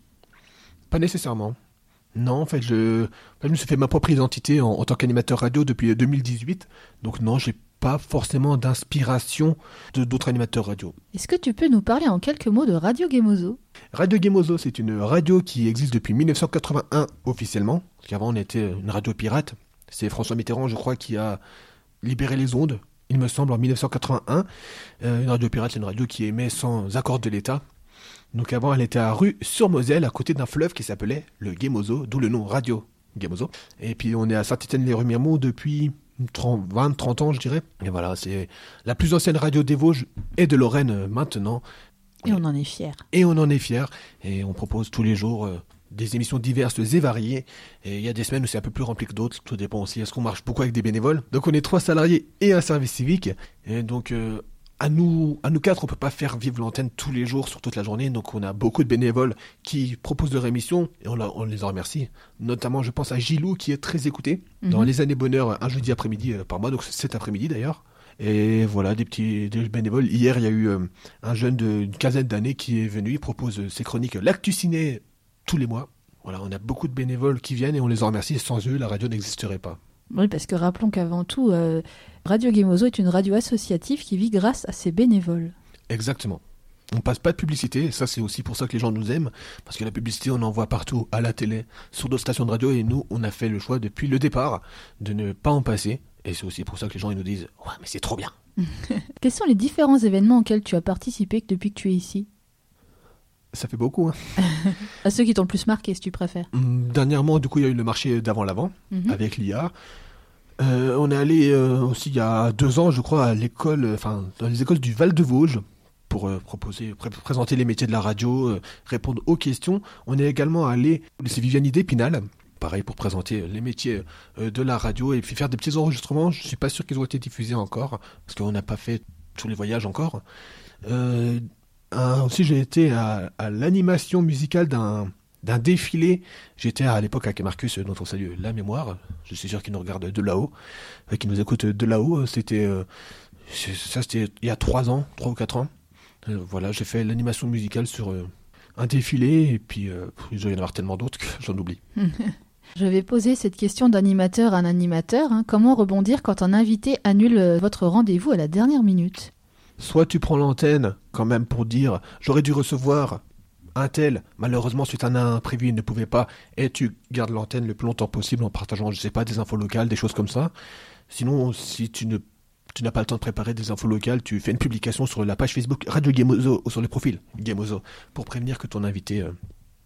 Pas nécessairement. Non, en fait, je, je me suis fait ma propre identité en, en tant qu'animateur radio depuis deux mille dix-huit. Donc non, j'ai pas forcément d'inspiration de d'autres animateurs radio. Est-ce que tu peux nous parler en quelques mots de Radio Gemozo ? Radio Gemozo, c'est une radio qui existe depuis dix-neuf cent quatre-vingt-un officiellement, parce qu'avant on était une radio pirate. C'est François Mitterrand, je crois, qui a libéré les ondes, il me semble, en dix-neuf cent quatre-vingt-un. Euh, une radio pirate, c'est une radio qui émet sans accord de l'État. Donc avant, elle était à Rue-sur-Moselle, à côté d'un fleuve qui s'appelait le Gemozo, d'où le nom Radio Gemozo. Et puis on est à Saint-Étienne-les-Remiremont depuis vingt à trente ans, je dirais. Et voilà, c'est la plus ancienne radio des Vosges et de Lorraine maintenant. Et on en est fiers. Et on en est fiers. Et on propose tous les jours euh, des émissions diverses et variées. Et il y a des semaines où c'est un peu plus rempli que d'autres. Tout dépend aussi. Est-ce qu'on marche beaucoup avec des bénévoles ? Donc on est trois salariés et un service civique. Et donc euh, à nous, à nous quatre, on peut pas faire vivre l'antenne tous les jours sur toute la journée. Donc on a beaucoup de bénévoles qui proposent leur émission. Et on, la, on les en remercie. Notamment, je pense à Gilou qui est très écouté. Mm-hmm. Dans Les Années Bonheur, un jeudi après-midi euh, par mois. Donc cet après-midi d'ailleurs. Et voilà, des petits des bénévoles. Hier, il y a eu euh, un jeune d'une quinzaine d'années qui est venu. Il propose euh, ses chroniques L'Actu Ciné tous les mois. Voilà, on a beaucoup de bénévoles qui viennent et on les en remercie. Sans eux, la radio n'existerait pas. Oui, parce que rappelons qu'avant tout, euh, Radio Gemozo est une radio associative qui vit grâce à ses bénévoles. Exactement. On passe pas de publicité. Et ça, c'est aussi pour ça que les gens nous aiment. Parce que la publicité, on en voit partout, à la télé, sur d'autres stations de radio. Et nous, on a fait le choix depuis le départ de ne pas en passer. Et c'est aussi pour ça que les gens ils nous disent « Ouais, mais c'est trop bien !» Quels sont les différents événements auxquels tu as participé depuis que tu es ici ? Ça fait beaucoup, hein. À ceux qui t'ont le plus marqué, si tu préfères. Dernièrement, du coup, il y a eu le marché d'avant l'avant, mm-hmm. avec l'I A. Euh, on est allé euh, aussi il y a deux ans, je crois, à l'école, enfin, dans les écoles du Val-de-Vosges, pour euh, proposer, pré- présenter les métiers de la radio, euh, répondre aux questions. On est également allé au lycée Viviani d'Épinal, pareil, pour présenter les métiers euh, de la radio et puis faire des petits enregistrements. Je ne suis pas sûr qu'ils ont été diffusés encore, parce qu'on n'a pas fait tous les voyages encore. Euh, un, aussi, j'ai été à, à l'animation musicale d'un, d'un défilé. J'étais à l'époque avec Marcus, dont on salue la mémoire. Je suis sûr qu'il nous regarde de là-haut, euh, qu'il nous écoute de là-haut. C'était, euh, ça, c'était il y a trois ans, trois ou quatre ans. Euh, voilà, j'ai fait l'animation musicale sur euh, un défilé, et puis euh, il doit y en avoir tellement d'autres que j'en oublie. Je vais poser cette question d'animateur à un animateur. Hein. Comment rebondir quand un invité annule votre rendez-vous à la dernière minute ? Soit tu prends l'antenne quand même pour dire « J'aurais dû recevoir un tel, malheureusement suite à un imprévu, il ne pouvait pas » et tu gardes l'antenne le plus longtemps possible en partageant, je sais pas, des infos locales, des choses comme ça. Sinon, si tu ne tu n'as pas le temps de préparer des infos locales, tu fais une publication sur la page Facebook Radio Gemozo ou sur le profil Gemozo pour prévenir que ton invité euh,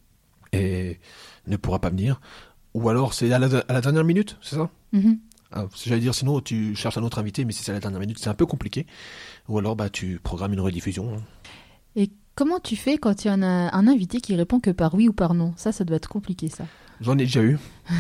est, ne pourra pas venir. Ou alors c'est à la, à la dernière minute, c'est ça ? Mm-hmm. Ah, j'allais dire sinon tu cherches un autre invité, mais si c'est à la dernière minute, c'est un peu compliqué. Ou alors bah tu programmes une rediffusion. Et comment tu fais quand il y a un, un invité qui répond que par oui ou par non ? Ça, ça doit être compliqué, ça. J'en ai déjà eu.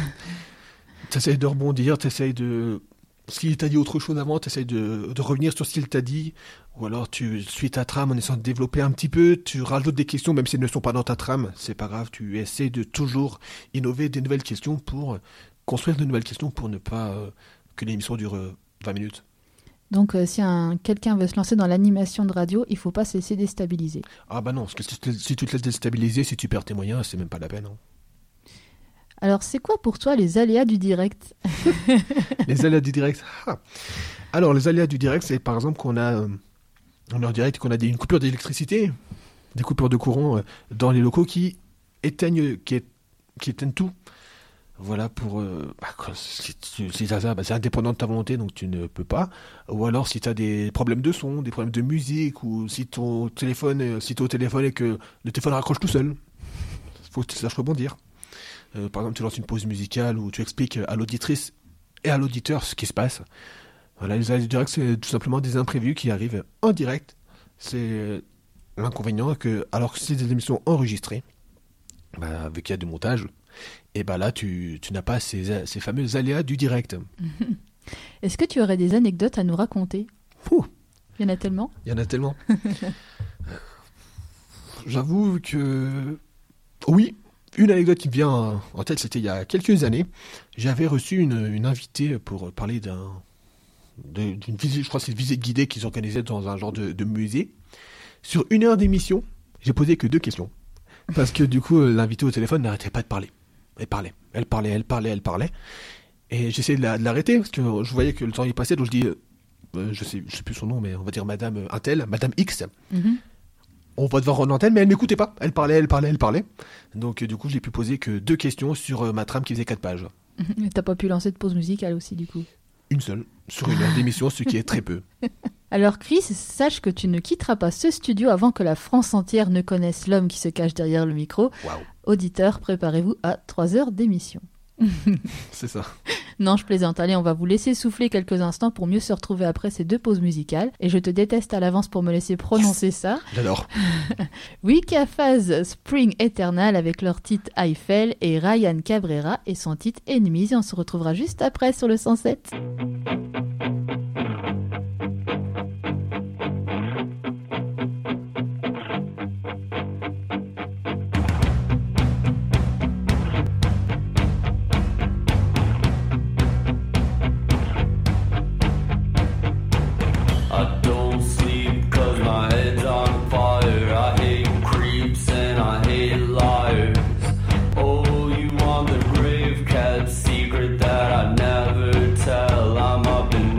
T'essayes de rebondir, t'essayes de... S'il t'a dit autre chose avant, t'essayes de, de revenir sur ce qu'il t'a dit. Ou alors tu suis ta trame en essayant de développer un petit peu, tu rajoutes des questions même si elles ne sont pas dans ta trame. C'est pas grave, tu essaies de toujours innover des nouvelles questions pour... construire de nouvelles questions pour ne pas euh, que l'émission dure euh, vingt minutes. Donc euh, si un, quelqu'un veut se lancer dans l'animation de radio, il ne faut pas se laisser déstabiliser. Ah bah non, parce que si, si tu te laisses déstabiliser, si tu perds tes moyens, c'est même pas la peine. Hein. Alors c'est quoi pour toi les aléas du direct ? Les aléas du direct ah. Alors, les aléas du direct, c'est par exemple qu'on a, euh, on est en direct, qu'on a des, une coupure d'électricité, des coupures de courant euh, dans les locaux qui éteignent, qui, é- qui éteignent tout. Voilà, pour... Euh, bah, quand- si tu si t'as ça, bah, c'est indépendant de ta volonté, donc tu ne peux pas. Ou alors, si tu as des problèmes de son, des problèmes de musique, ou si ton téléphone, euh, si t'es au téléphone et que le téléphone raccroche tout seul, faut que tu saches rebondir. Euh, par exemple, tu lances une pause musicale où tu expliques à l'auditrice et à l'auditeur ce qui se passe. Voilà, les aléas du direct, c'est tout simplement des imprévus qui arrivent en direct. C'est l'inconvénient que, alors que c'est des émissions enregistrées, bah, vu qu'il y a du montage, et bah là, tu, tu n'as pas ces, ces fameux aléas du direct. Est-ce que tu aurais des anecdotes à nous raconter? Ouh, Il y en a tellement. il y en a tellement. J'avoue que... Oui, une anecdote qui me vient en tête, c'était il y a quelques années. J'avais reçu une, une invitée pour parler d'un... de- d'une visite, je crois que c'est une visite guidée qu'ils organisaient dans un genre de, de musée. Sur une heure d'émission, j'ai posé que deux questions. Parce que du coup, l'invitée au téléphone n'arrêtait pas de parler. Elle parlait, elle parlait, elle parlait, elle parlait. Et j'essayais de la- de l'arrêter, parce que je voyais que le temps y passait, donc je dis, euh, je sais, je sais plus son nom, mais on va dire Madame Intel, Madame X. Mhm. On va devoir rendre l'antenne, mais elle m'écoutait pas. Elle parlait, elle parlait, elle parlait. Donc euh, du coup, j'ai pu poser que deux questions sur euh, ma trame qui faisait quatre pages. Et T'as pas pu lancer de pause musicale aussi, du coup. Une seule, sur une heure d'émission, ce qui est très peu. Alors Chris, sache que tu ne quitteras pas ce studio avant que la France entière ne connaisse l'homme qui se cache derrière le micro. Waouh, Auditeurs, préparez-vous à trois heures d'émission. c'est ça. Non, je plaisante. Allez, on va vous laisser souffler quelques instants pour mieux se retrouver après ces deux pauses musicales. Et je te déteste à l'avance pour me laisser prononcer ça. J'adore. Wicca Phase Spring Eternal avec leur titre Eiffel et Ryan Cabrera et son titre Enemies. Et on se retrouvera juste après sur le cent sept. I don't sleep 'cause my head's on fire. I hate creeps and I hate liars. Oh, you want the grave cat secret that I never tell. I'm up in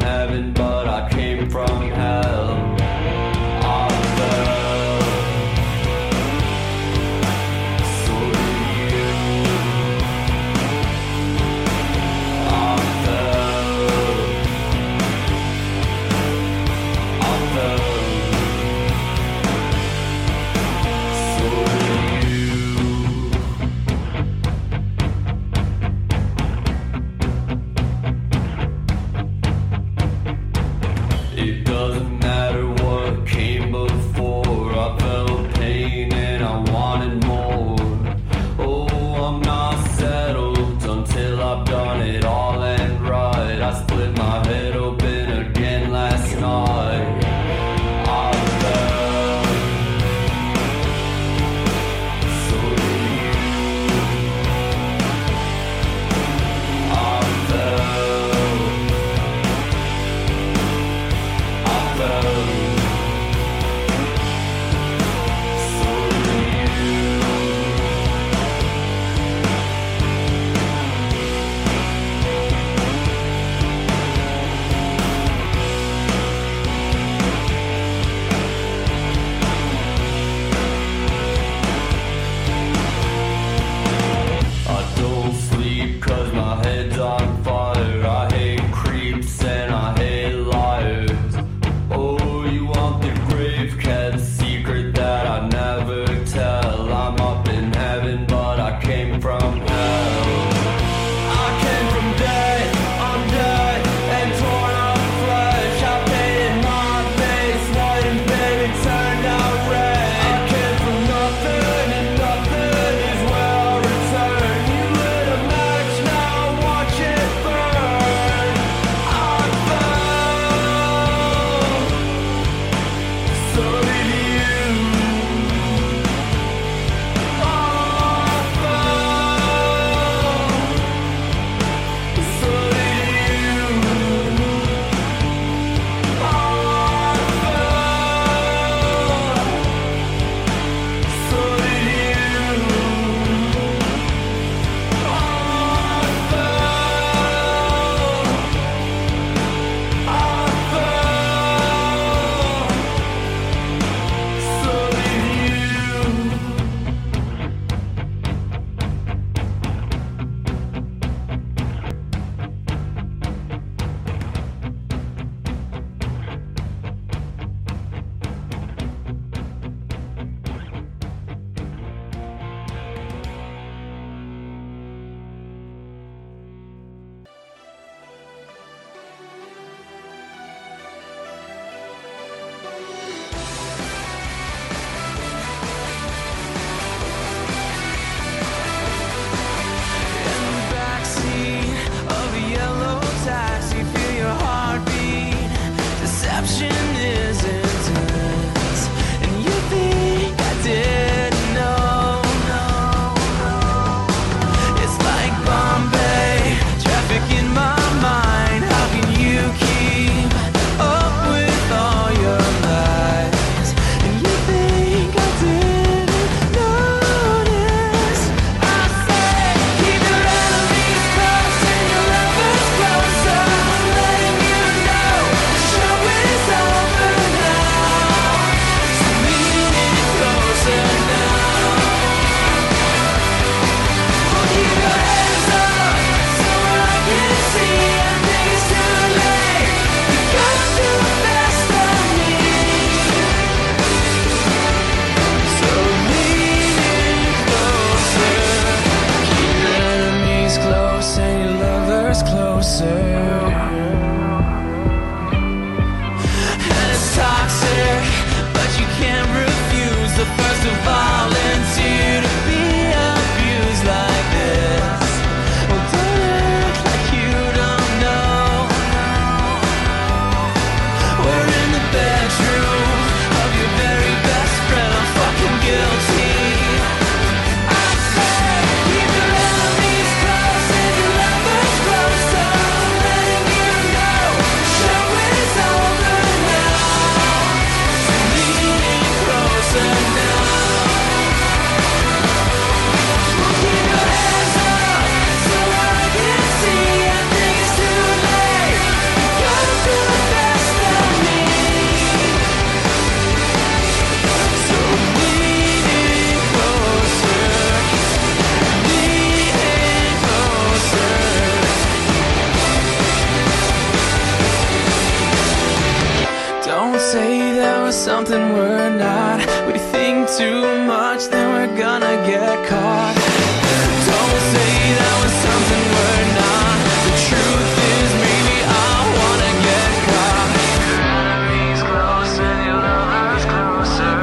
something we're not. We think too much, then we're gonna get caught. Don't say that we're something we're not. The truth is maybe I wanna get caught. Keep your enemies close and your lovers closer.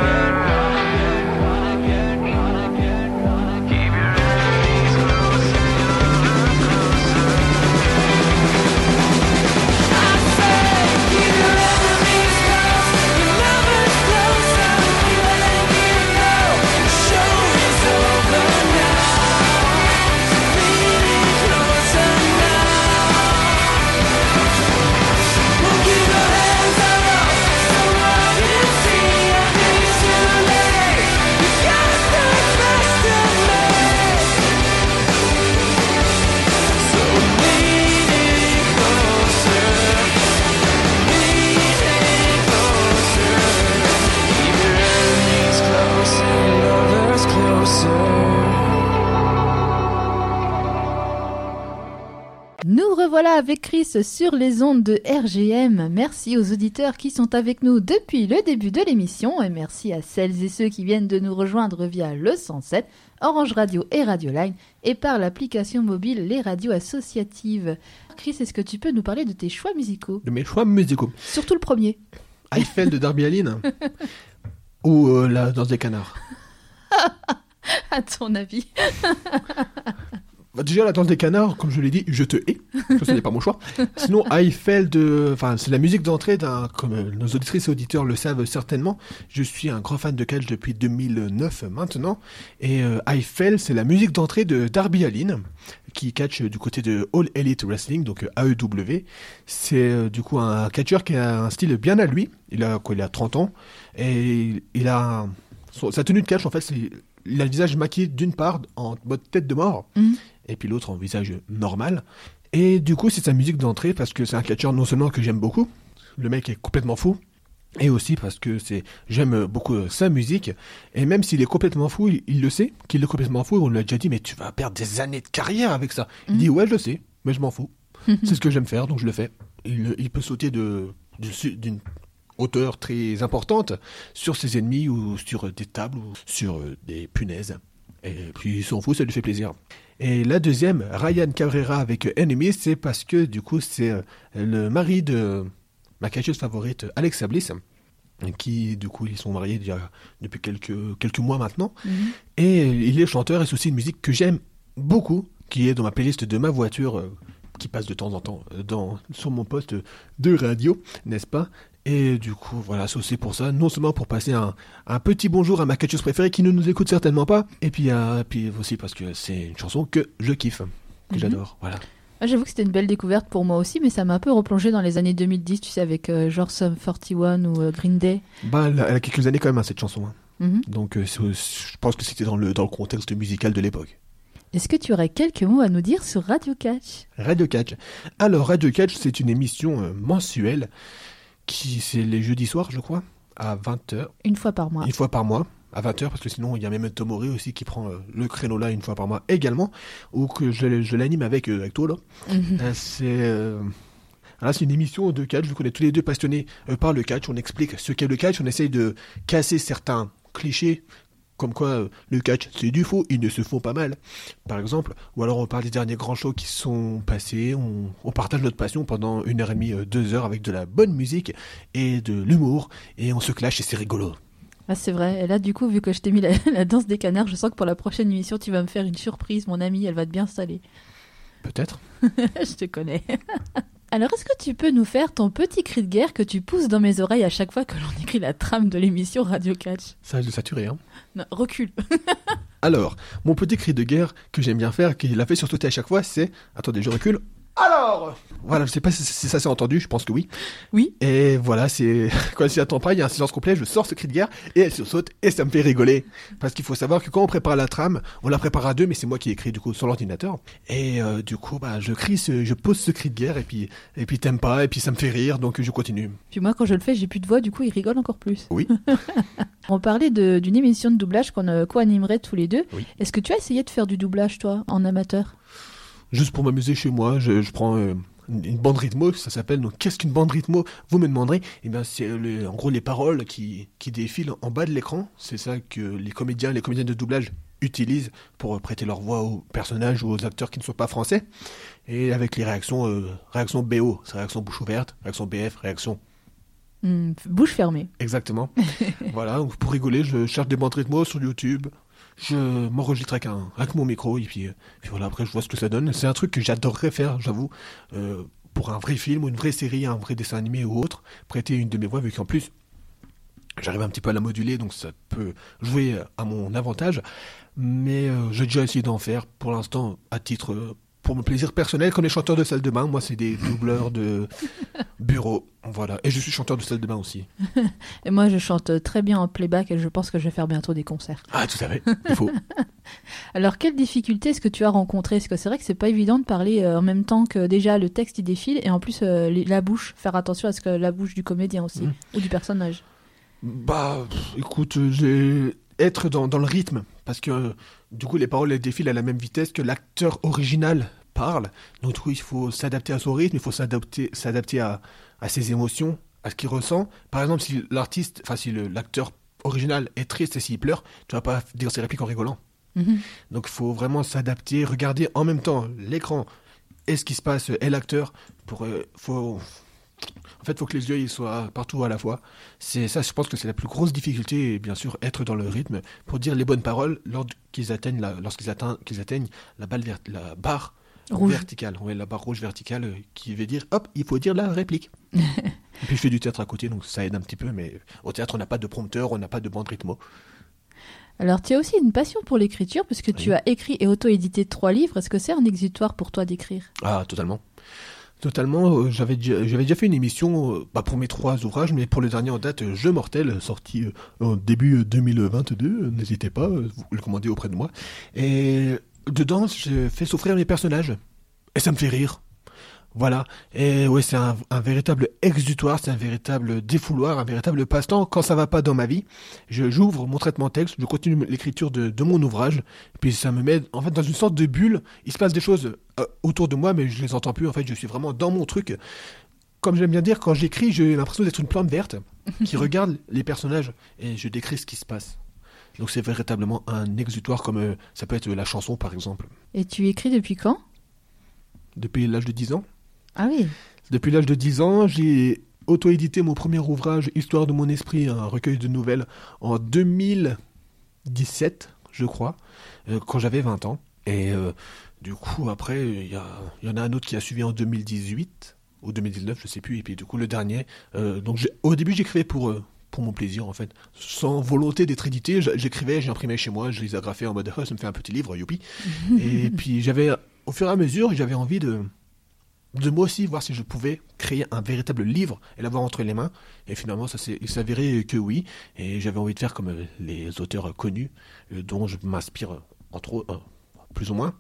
Keep your enemies close and your lovers closer. I say keep your enemies close, your lovers closer. You let me know the show is over now. Leaning closer now. We'll keep our hands up so I can see if it's too late. You gotta stay fast and so leaning closer, leaning closer. Keep your enemies close and your lovers closer. Nous revoilà avec Chris sur les ondes de R G M. Merci aux auditeurs qui sont avec nous depuis le début de l'émission et merci à celles et ceux qui viennent de nous rejoindre via le cent sept, Orange Radio et Radio Line et par l'application mobile Les Radios Associatives. Chris, est-ce que tu peux nous parler de tes choix musicaux? De mes choix musicaux. Surtout le premier. Eiffel de Darby Allin ou euh, La danse des canards. À ton avis? Bah, déjà, La danse des canards, comme je l'ai dit, je te hais. Ça, ce n'est pas mon choix. Sinon, Eiffel de... Enfin, c'est la musique d'entrée d'un... Comme euh, nos auditrices et auditeurs le savent certainement, je suis un grand fan de catch depuis deux mille neuf maintenant. Et euh, Eiffel, c'est la musique d'entrée de Darby Allin, qui catch du côté de All Elite Wrestling, donc euh, A E W. C'est euh, du coup un catcheur qui a un style bien à lui. Il a quoi? Il a trente ans. Et il a... un- son- Sa tenue de catch, en fait, c'est... Il a le visage maquillé d'une part en mode tête de mort, Mhm. et puis l'autre en visage normal. Et du coup, c'est sa musique d'entrée parce que c'est un catcheur non seulement que j'aime beaucoup, le mec est complètement fou, et aussi parce que c'est j'aime beaucoup euh, sa musique. Et même s'il est complètement fou, il, il le sait qu'il est complètement fou. On lui a déjà dit, mais tu vas perdre des années de carrière avec ça. Il Mhm. dit, ouais, je le sais, mais je m'en fous. C'est ce que j'aime faire, donc je le fais. Il, il peut sauter de, de- d'une hauteur très importante sur ses ennemis ou sur des tables ou sur euh, des punaises. Et puis il s'en fout, ça lui fait plaisir. Et la deuxième, Ryan Cabrera avec euh, Enemies, c'est parce que du coup c'est euh, le mari de ma catcheuse favorite, Alexa Bliss, qui du coup ils sont mariés déjà depuis quelques, quelques mois maintenant. Mhm. Et euh, il est chanteur et c'est aussi une musique que j'aime beaucoup, qui est dans ma playlist de ma voiture, euh, qui passe de temps en temps euh, dans, sur mon poste de radio, n'est-ce pas? Et du coup, voilà, c'est aussi pour ça, non seulement pour passer un, un petit bonjour à ma catcheuse préférée qui ne nous écoute certainement pas, et puis, euh, puis aussi parce que c'est une chanson que je kiffe, que Mhm. j'adore, voilà. Moi, j'avoue que c'était une belle découverte pour moi aussi, mais ça m'a un peu replongé dans les années deux mille dix, tu sais, avec euh, genre Sum quarante et un ou euh, Green Day. Bah, elle a, elle a quelques années quand même, hein, cette chanson. hein. Mhm. Donc, euh, c'est- je pense que c'était dans le, dans le contexte musical de l'époque. Est-ce que tu aurais quelques mots à nous dire sur Radio Catch? Radio Catch. Alors, Radio Catch, c'est une émission euh, mensuelle qui, c'est les jeudis soirs, je crois, à vingt heures, Une fois par mois. une fois par mois, à vingt heures, parce que sinon, il y a même Tomori aussi qui prend euh, le créneau là une fois par mois également, ou que je, je l'anime avec, euh, avec toi, là. Mhm. Euh, c'est... euh, Voilà, c'est une émission de catch, vu qu'on est tous les deux passionnés euh, par le catch, on explique ce qu'est le catch, on essaye de casser certains clichés, comme quoi euh, le catch c'est du faux, ils ne se font pas mal, par exemple, ou alors on parle des derniers grands shows qui sont passés, on, on partage notre passion pendant une heure et demie, euh, deux heures avec de la bonne musique et de l'humour, et on se clash et c'est rigolo. Ah, c'est vrai. Et là, du coup, vu que je t'ai mis la, la danse des canards, je sens que pour la prochaine émission, tu vas me faire une surprise, mon ami. Elle va te bien saler. Peut-être. Je te connais. Alors, est-ce que tu peux nous faire ton petit cri de guerre que tu pousses dans mes oreilles à chaque fois que l'on écrit la trame de l'émission Radio Catch? Ça a de saturé, hein. Non, recule. Alors, mon petit cri de guerre que j'aime bien faire, qu'il a fait sur Twitter à chaque fois, c'est... Attendez, je recule. Alors, voilà, je sais pas si, si ça s'est entendu, je pense que oui. Oui. Et voilà, c'est quand elle s'y attend pas, il y a un silence complet, je sors ce cri de guerre et elle sursaute et ça me fait rigoler. Parce qu'il faut savoir que quand on prépare la trame, on la prépare à deux, mais c'est moi qui écris du coup sur l'ordinateur. Et euh, du coup, bah, je crie, ce, je pose ce cri de guerre et puis et puis t'aimes pas et puis ça me fait rire, donc je continue. Puis moi, quand je le fais, j'ai plus de voix, du coup, il rigole encore plus. Oui. On parlait de- d'une émission de doublage qu'on euh, co-animerait tous les deux. Oui. Est-ce que tu as essayé de faire du doublage, toi, en amateur? Juste pour m'amuser chez moi, je, je prends euh, une, une bande rythmo, ça s'appelle. Donc, qu'est-ce qu'une bande rythmo? Vous me demanderez. Eh bien, c'est le- en gros les paroles qui, qui défilent en bas de l'écran. C'est ça que les comédiens, les comédiens de doublage utilisent pour prêter leur voix aux personnages ou aux acteurs qui ne sont pas français. Et avec les réactions, euh, réactions B O, c'est réaction bouche ouverte, réaction B F, réaction. Hmm, bouche fermée. Exactement. Voilà, donc pour rigoler, je cherche des bandes rythmo sur YouTube. Je m'enregistre avec, un, avec mon micro et puis, euh, puis voilà, après je vois ce que ça donne. C'est un truc que j'adorerais faire, j'avoue, euh, pour un vrai film ou une vraie série, un vrai dessin animé ou autre, prêter une de mes voix, vu qu'en plus, j'arrive un petit peu à la moduler, donc ça peut jouer à mon avantage. Mais euh, j'ai déjà essayé d'en faire, pour l'instant, à titre, euh, pour mon plaisir personnel, comme les chanteurs de salle de bain. Moi, c'est des doubleurs de bureau, voilà. Et je suis chanteur de salle de bain aussi. Et moi, je chante très bien en playback et je pense que je vais faire bientôt des concerts. Ah, tout à fait, il faut. Alors, quelles difficultés est-ce que tu as rencontrées? Parce que c'est vrai que c'est pas évident de parler euh, en même temps que déjà le texte il défile et en plus euh, les- la bouche, faire attention à ce que la bouche du comédien aussi, Mhm. ou du personnage. Bah, pff, écoute, euh, j'ai être dans, dans le rythme, parce que euh, du coup les paroles elles défilent à la même vitesse que l'acteur original parle. Donc du coup il faut s'adapter à son rythme, il faut s'adapter, s'adapter à, à ses émotions, à ce qu'il ressent. Par exemple, si l'artiste, enfin si le- l'acteur original est triste et s'il pleure, tu vas pas dire ses répliques en rigolant. Mhm. Donc il faut vraiment s'adapter, regarder en même temps l'écran et ce qui se passe et l'acteur. Pour, euh, faut, en fait, il faut que les yeux ils soient partout à la fois. C'est ça, je pense que c'est la plus grosse difficulté, et bien sûr, être dans le rythme pour dire les bonnes paroles lorsqu'ils atteignent la, lorsqu'ils atteignent, qu'ils atteignent la, balle vert- la barre Rouge. verticale. Ouais, la barre rouge verticale euh, qui veut dire, hop, il faut dire la réplique. Et puis je fais du théâtre à côté, donc ça aide un petit peu, mais au théâtre, on n'a pas de prompteur, on n'a pas de bande rythmo. Alors, tu as aussi une passion pour l'écriture puisque tu Oui. as écrit et auto-édité trois livres. Est-ce que c'est un exutoire pour toi d'écrire? Ah, totalement. Totalement, euh, j'avais déjà, j'avais déjà fait une émission euh, pas pour mes trois ouvrages, mais pour le dernier en date, euh, Jeu mortel, sorti euh, en début deux mille vingt-deux. Euh, N'hésitez pas, euh, vous le commandez auprès de moi. Et dedans, je fais souffrir mes personnages. Et ça me fait rire. Voilà. Et ouais, c'est un, un véritable exutoire, c'est un véritable défouloir, un véritable passe-temps. Quand ça va pas dans ma vie, je, j'ouvre mon traitement texte, je continue l'écriture de, de mon ouvrage, et puis ça me met en fait dans une sorte de bulle. Il se passe des choses euh, autour de moi, mais je les entends plus. En fait, je suis vraiment dans mon truc. Comme j'aime bien dire, quand j'écris, j'ai l'impression d'être une plante verte qui regarde les personnages et je décris ce qui se passe. Donc c'est véritablement un exutoire, comme euh, ça peut être la chanson par exemple. Et tu écris depuis quand? Depuis l'âge de dix ans. Ah oui. Depuis l'âge de dix ans, j'ai auto-édité mon premier ouvrage, Histoire de mon esprit, un recueil de nouvelles, en deux mille dix-sept, je crois, euh, quand j'avais vingt ans. Et euh, du coup, après, il y, a- il y en a un autre qui a suivi en deux mille dix-huit, ou deux mille dix-neuf, je sais plus, et puis du coup, le dernier. euh, donc j'ai- au début, j'écrivais pour, euh, pour mon plaisir, en fait. Sans volonté d'être édité, j'- j'écrivais, j'imprimais chez moi, je les agrafais en mode, ah, ça me fait un petit livre, youpi. Et puis j'avais, au fur et à mesure, j'avais envie de... de moi aussi voir si je pouvais créer un véritable livre et l'avoir entre les mains. Et finalement, ça s'est il s'est avéré que oui. Et j'avais envie de faire comme euh, les auteurs euh, connus, euh, dont je m'inspire, euh, entre autres, euh, plus ou moins.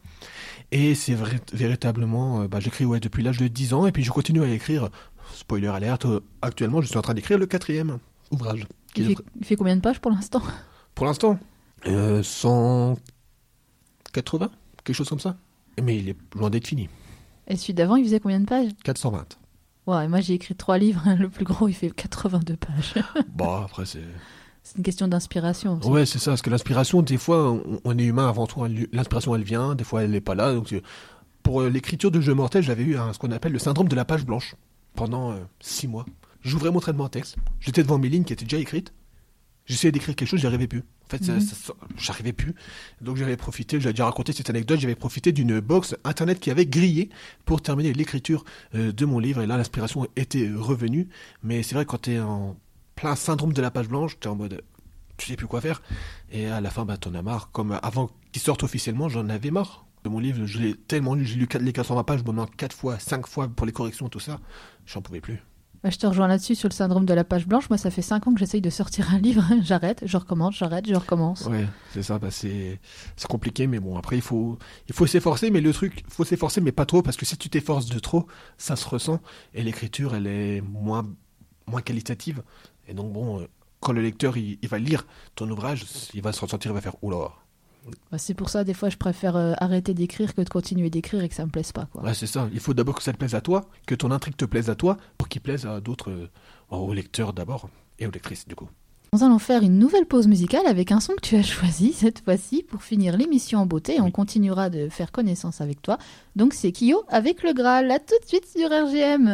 Et c'est vrai, véritablement, euh, bah, j'écris ouais, depuis l'âge de dix ans, et puis je continue à écrire. Spoiler alerte, euh, actuellement, je suis en train d'écrire le quatrième ouvrage. qui Il fait, devrait- il fait combien de pages pour l'instant? Pour l'instant, euh, cent quatre-vingts, quelque chose comme ça. Mais il est loin d'être fini. Et celui d'avant, il faisait combien de pages? quatre cent vingt. Ouais, moi j'ai écrit trois livres, le plus gros il fait quatre-vingt-deux pages. Bon, après, c'est. C'est une question d'inspiration aussi. Ouais, c'est ça, parce que l'inspiration, des fois, on, on est humain avant tout, hein, l'inspiration elle vient, des fois elle n'est pas là. Donc, euh, pour euh, l'écriture de Jeu mortel, j'avais eu un- ce qu'on appelle le syndrome de la page blanche pendant euh, six mois. J'ouvrais mon traitement texte, j'étais devant mes lignes qui étaient déjà écrites, j'essayais d'écrire quelque chose, j'y arrivais plus. En fait, ça- Mhm. ça- ça- j'arrivais plus. Donc j'avais profité, j'avais déjà raconté cette anecdote, j'avais profité d'une box internet qui avait grillé pour terminer l'écriture euh, de mon livre, et là l'inspiration était euh, revenue. Mais c'est vrai que quand t'es en plein syndrome de la page blanche, t'es en mode tu sais plus quoi faire, et à la fin bah t'en as marre. Comme avant qu'il sorte officiellement, j'en avais marre de mon livre, je l'ai tellement lu, j'ai lu quatre- les quatre cent vingt pages pendant quatre fois, cinq fois pour les corrections, tout ça, j'en pouvais plus. Bah, je te rejoins là-dessus sur le syndrome de la page blanche. Moi, ça fait cinq ans que j'essaye de sortir un livre. J'arrête, je recommence, j'arrête, je recommence. Ouais, c'est ça, bah c'est c'est compliqué, mais bon, après il faut il faut s'efforcer, mais le truc, faut s'efforcer, mais pas trop, parce que si tu t'efforces de trop, ça se ressent, et l'écriture elle est moins moins qualitative, et donc bon, euh, quand le lecteur il, il va lire ton ouvrage, il va se ressentir, il va faire oula, Bah, c'est pour ça, des fois, je préfère euh, arrêter d'écrire que de continuer d'écrire et que ça me plaise pas, quoi. Ouais, c'est ça. Il faut d'abord que ça te plaise à toi, que ton intrigue te plaise à toi, pour qu'il plaise à d'autres, euh, aux lecteurs d'abord, et aux lectrices, du coup. Nous allons faire une nouvelle pause musicale avec un son que tu as choisi cette fois-ci pour finir l'émission en beauté. Et on continuera de faire connaissance avec toi. Donc c'est Kyo avec le Graal. À tout de suite sur R G M.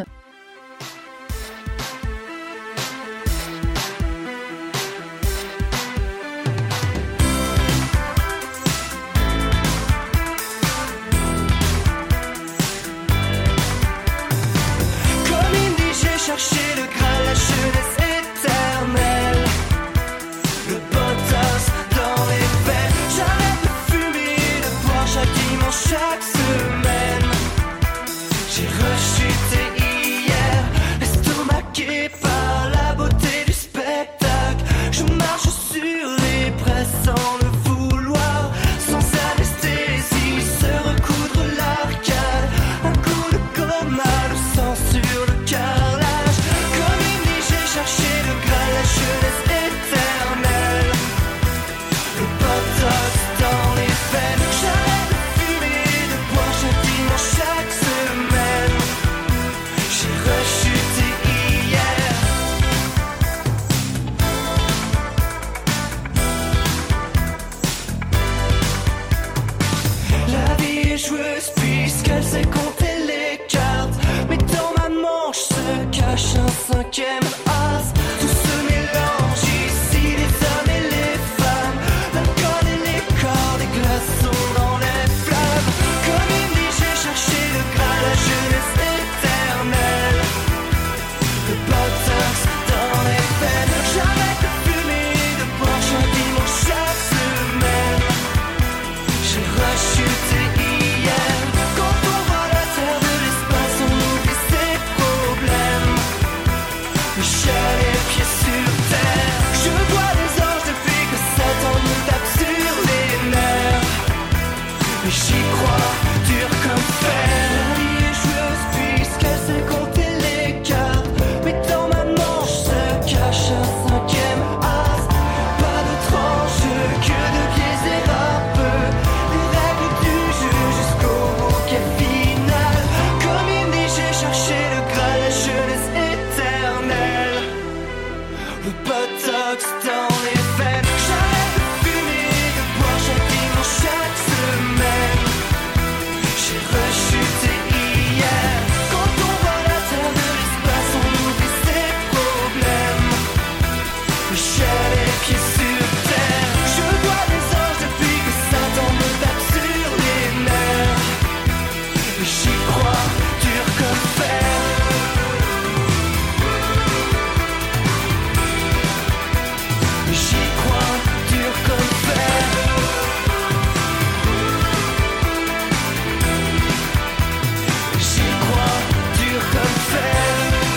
Comme il dit, j'ai cherché le Graal, la jeunesse éternelle. Le botox dans les veines. J'arrête de fumer, de boire chaque dimanche, chaque semaine. J'ai rechuté hier, estomaqué par la beauté du spectacle. Je marche sur les presses sans le vouloir, sans anesthésie, se recoudre l'arcade. Un coup de coma, le sang sur le carrelage. Comme il dit, j'ai cherché le Graal, la jeunesse éternelle. Le botox dans les veines. J'arrête de fumer, de boire chaque dimanche, chaque semaine. J'ai rechuté hier. La vie est joueuse puisqu'elle sait compter les cartes. Mais dans ma manche se cache un cinquième as. Tout se mélange ici, les hommes et les femmes. L'alcool et les corps, des glaçons dans les flammes. Comme il dit, j'ai cherché le Graal, la jeunesse éternelle. Le botox dans les veines. J'arrête de fumer, de boire chaque dimanche, chaque semaine. J'ai rechuté hier. Quand on voit la terre de l'espace, on oublie ses problèmes. Mais j'ai les pieds sur terre. Je vois les anges depuis que Satan me tape sur les nerfs. Mais j'y crois, dur comme fer. La vie est joueuse puisqu'elle sait compter les cartes. Mais dans ma manche se cache un cinquième as. Pas d'autre enjeu que de biaiser un peu les règles du jeu jusqu'au bouquet final. Comme il dit, j'ai cherché le Graal, la jeunesse éternelle. Le botox dans les veines. J'arrête de fumer, de boire chaque dimanche, chaque semaine. J'ai rechuté hier. Quand on voit la terre de l'espace, on oublie ses problèmes. Mais j'ai les pieds sur terre. Je vois les anges depuis que Satan me tape sur les nerfs. Mais j'y crois, dur comme fer. Mais j'y crois, dur comme fer. J'y crois, dur comme fer.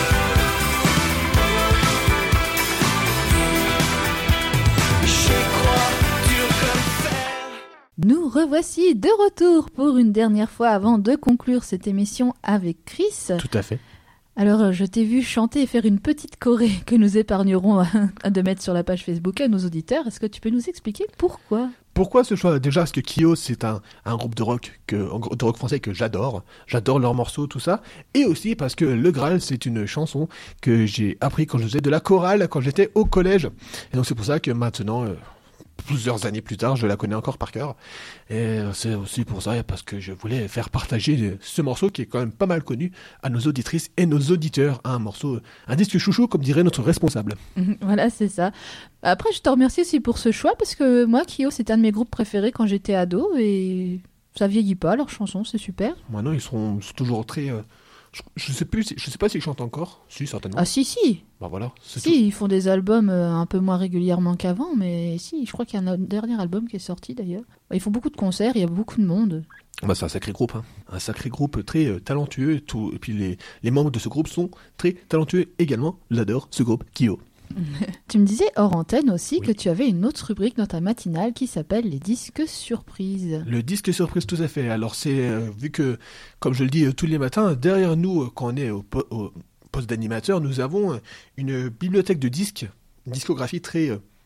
J'y crois, dur comme fer. Nous revoici de retour pour une dernière fois avant de conclure cette émission avec Chris. Tout à fait. Alors, euh, je t'ai vu chanter et faire une petite choré que nous épargnerons à- à de mettre sur la page Facebook à nos auditeurs. Est-ce que tu peux nous expliquer pourquoi ? Pourquoi ce choix? Déjà parce que Kyo, c'est un, un groupe de rock, que, un groupe de rock français que j'adore. J'adore leurs morceaux, tout ça. Et aussi parce que Le Graal, c'est une chanson que j'ai appris quand je faisais de la chorale, quand j'étais au collège. Et donc c'est pour ça que maintenant, euh, plusieurs années plus tard, je la connais encore par cœur. Et euh, c'est aussi pour ça, parce que je voulais faire partager ce morceau qui est quand même pas mal connu à nos auditrices et nos auditeurs. Un morceau, un disque chouchou, comme dirait notre responsable. Voilà, c'est ça. Après, je te remercie aussi pour ce choix parce que moi, Kyo, c'était un de mes groupes préférés quand j'étais ado et ça vieillit pas, leurs chansons, c'est super. Maintenant, ils sont, sont toujours très... euh, je, je sais plus, si- je sais pas s'ils chantent encore. Si, certainement. Ah si, si, Bah voilà. c'est si, ils font des albums euh, un peu moins régulièrement qu'avant, mais si, je crois qu'il y a un dernier album qui est sorti d'ailleurs. Ils font beaucoup de concerts, il y a beaucoup de monde. tout. Bah, c'est un sacré groupe. Hein. Un sacré groupe très euh, talentueux. Et, tout. Et puis les, les membres de ce groupe sont très talentueux également. J'adore ce groupe, Kyo. Tu me disais hors antenne aussi Oui. que tu avais une autre rubrique dans ta matinale qui s'appelle les disques surprises. Le disque surprise, tout à fait. Alors, c'est euh, vu que, comme je le dis euh, tous les matins, derrière nous, euh, quand on est au, po- au poste d'animateur, nous avons euh, une bibliothèque de disques, une discographie très, euh,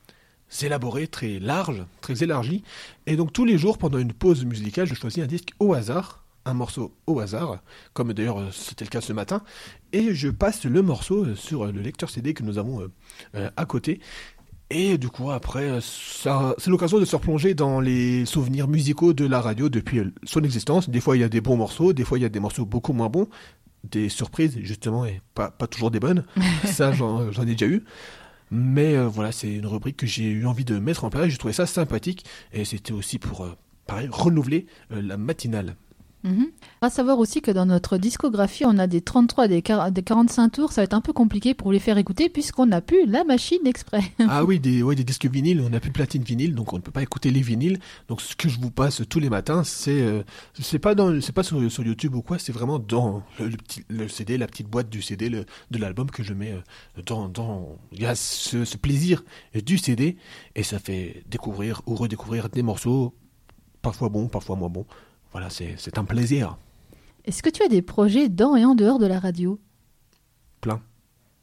c'est élaboré, très large, très élargi. Et donc tous les jours, pendant une pause musicale, je choisis un disque au hasard, un morceau au hasard, comme d'ailleurs euh, c'était le cas ce matin, et je passe le morceau euh, sur euh, le lecteur C D que nous avons euh, euh, à côté. Et du coup, après, euh, ça, c'est l'occasion de se replonger dans les souvenirs musicaux de la radio depuis euh, son existence. Des fois, il y a des bons morceaux, des fois, il y a des morceaux beaucoup moins bons, des surprises, justement, et pas, pas toujours des bonnes. Ça, j'en, j'en ai déjà eu. Mais euh, voilà, c'est une rubrique que j'ai eu envie de mettre en place. J'ai trouvé ça sympathique. Et c'était aussi pour, euh, pareil, renouveler euh, la matinale. Mhm. À savoir aussi que dans notre discographie, on a des trente-trois, des, quar- des quarante-cinq tours. Ça va être un peu compliqué pour les faire écouter puisqu'on n'a plus la machine exprès. Ah oui, des, ouais, des disques vinyles. On n'a plus de platine vinyle, donc on ne peut pas écouter les vinyles. Donc ce que je vous passe tous les matins, c'est euh, c'est pas dans, c'est pas sur, sur YouTube ou quoi. C'est vraiment dans le, le petit le C D, la petite boîte du C D, le, de l'album que je mets euh, dans dans. Il y a ce, ce plaisir du C D et ça fait découvrir ou redécouvrir des morceaux, parfois bons, parfois moins bons. Voilà, c'est, c'est un plaisir. Est-ce que tu as des projets dans et en dehors de la radio ? Plein. C'est-à-dire ?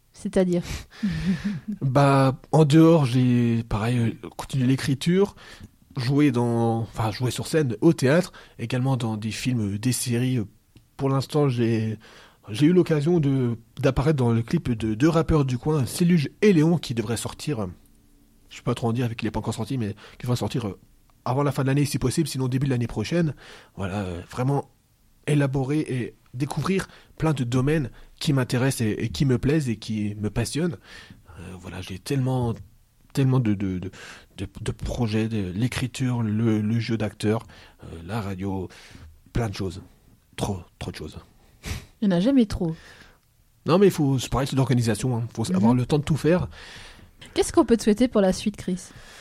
Bah, en dehors, j'ai, pareil, euh, continué l'écriture, joué dans, enfin, joué sur scène, au théâtre, également dans des films, des séries. Pour l'instant, j'ai, j'ai eu l'occasion de, d'apparaître dans le clip de deux rappeurs du coin, Céluge et Léon, qui devrait sortir, euh, je peux pas trop en dire, vu qu'il est pas encore sorti, mais qui devrait sortir euh, avant la fin de l'année, si possible, sinon début de l'année prochaine. Voilà, euh, vraiment élaborer et découvrir plein de domaines qui m'intéressent et, et qui me plaisent et qui me passionnent. Euh, voilà, j'ai tellement, tellement de, de, de, de, de projets, de, l'écriture, le, le jeu d'acteur, euh, la radio, plein de choses. Trop, trop de choses. Il n'y en a jamais trop. Non, mais il faut, c'est pareil, c'est l'organisation. Il hein. faut Mhm. avoir le temps de tout faire. Qu'est-ce qu'on peut te souhaiter pour la suite, Chris ?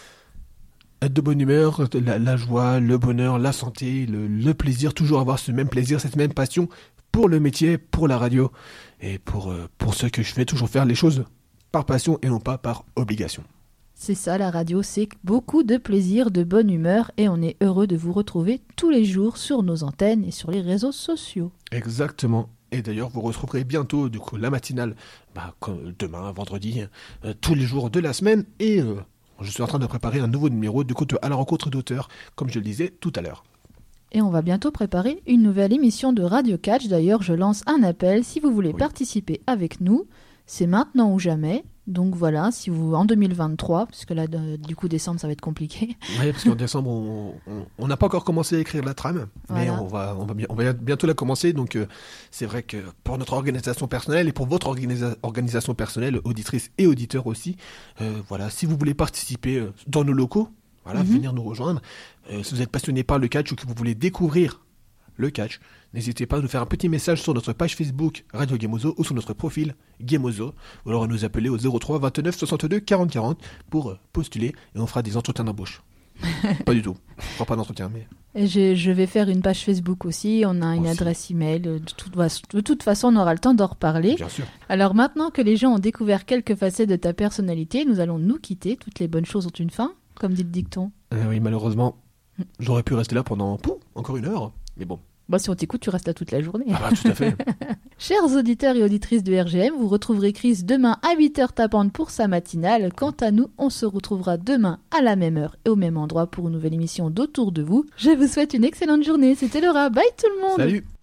Être de bonne humeur, la, la joie, le bonheur, la santé, le, le plaisir, toujours avoir ce même plaisir, cette même passion pour le métier, pour la radio et pour, euh, pour ce que je fais, toujours faire les choses par passion et non pas par obligation. C'est ça, la radio, c'est beaucoup de plaisir, de bonne humeur et on est heureux de vous retrouver tous les jours sur nos antennes et sur les réseaux sociaux. Exactement. Et d'ailleurs, vous retrouverez bientôt du coup la matinale, bah, comme demain, vendredi, euh, tous les jours de la semaine et... Euh, je suis en train de préparer un nouveau numéro du coup à la rencontre d'auteurs, comme je le disais tout à l'heure. Et on va bientôt préparer une nouvelle émission de Radio Catch. D'ailleurs, je lance un appel. Si vous voulez Oui. participer participer avec nous, c'est maintenant ou jamais. Donc voilà, si vous en deux mille vingt-trois, parce que là, de- du coup, décembre, ça va être compliqué. Oui, parce qu'en décembre, on on- on n'a pas encore commencé à écrire la trame, mais Voilà. on va, on, va, bien- on va bientôt la commencer. Donc euh, c'est vrai que pour notre organisation personnelle et pour votre organisa- organisation personnelle, auditrices et auditeurs aussi, euh, voilà, si vous voulez participer euh, dans nos locaux, voilà, Mhm. venir nous rejoindre, euh, si vous êtes passionné par le catch ou que vous voulez découvrir le catch, n'hésitez pas à nous faire un petit message sur notre page Facebook Radio Gameozo ou sur notre profil Gameozo, ou alors à nous appeler au zéro trois vingt-neuf soixante-deux quarante quarante pour euh, postuler et on fera des entretiens d'embauche. Pas du tout, on fera pas d'entretien, mais Et je, je vais faire une page Facebook aussi. On a une Aussi. adresse email. De toute, fa- de toute façon, on aura le temps d'en reparler. bien sûr. Alors maintenant que les gens ont découvert quelques facettes de ta personnalité, nous allons nous quitter. Toutes les bonnes choses ont une fin, comme dit le dicton. Euh, oui, malheureusement, j'aurais pu rester là pendant pouf, encore une heure, mais bon. Bon, si on t'écoute, tu restes là toute la journée. Ah bah tout à fait. Chers auditeurs et auditrices de R G M, vous retrouverez Chris demain à huit heures tapantes pour sa matinale. Quant à nous, on se retrouvera demain à la même heure et au même endroit pour une nouvelle émission d'Autour de vous. Je vous souhaite une excellente journée. C'était Laura. Bye tout le monde. Salut.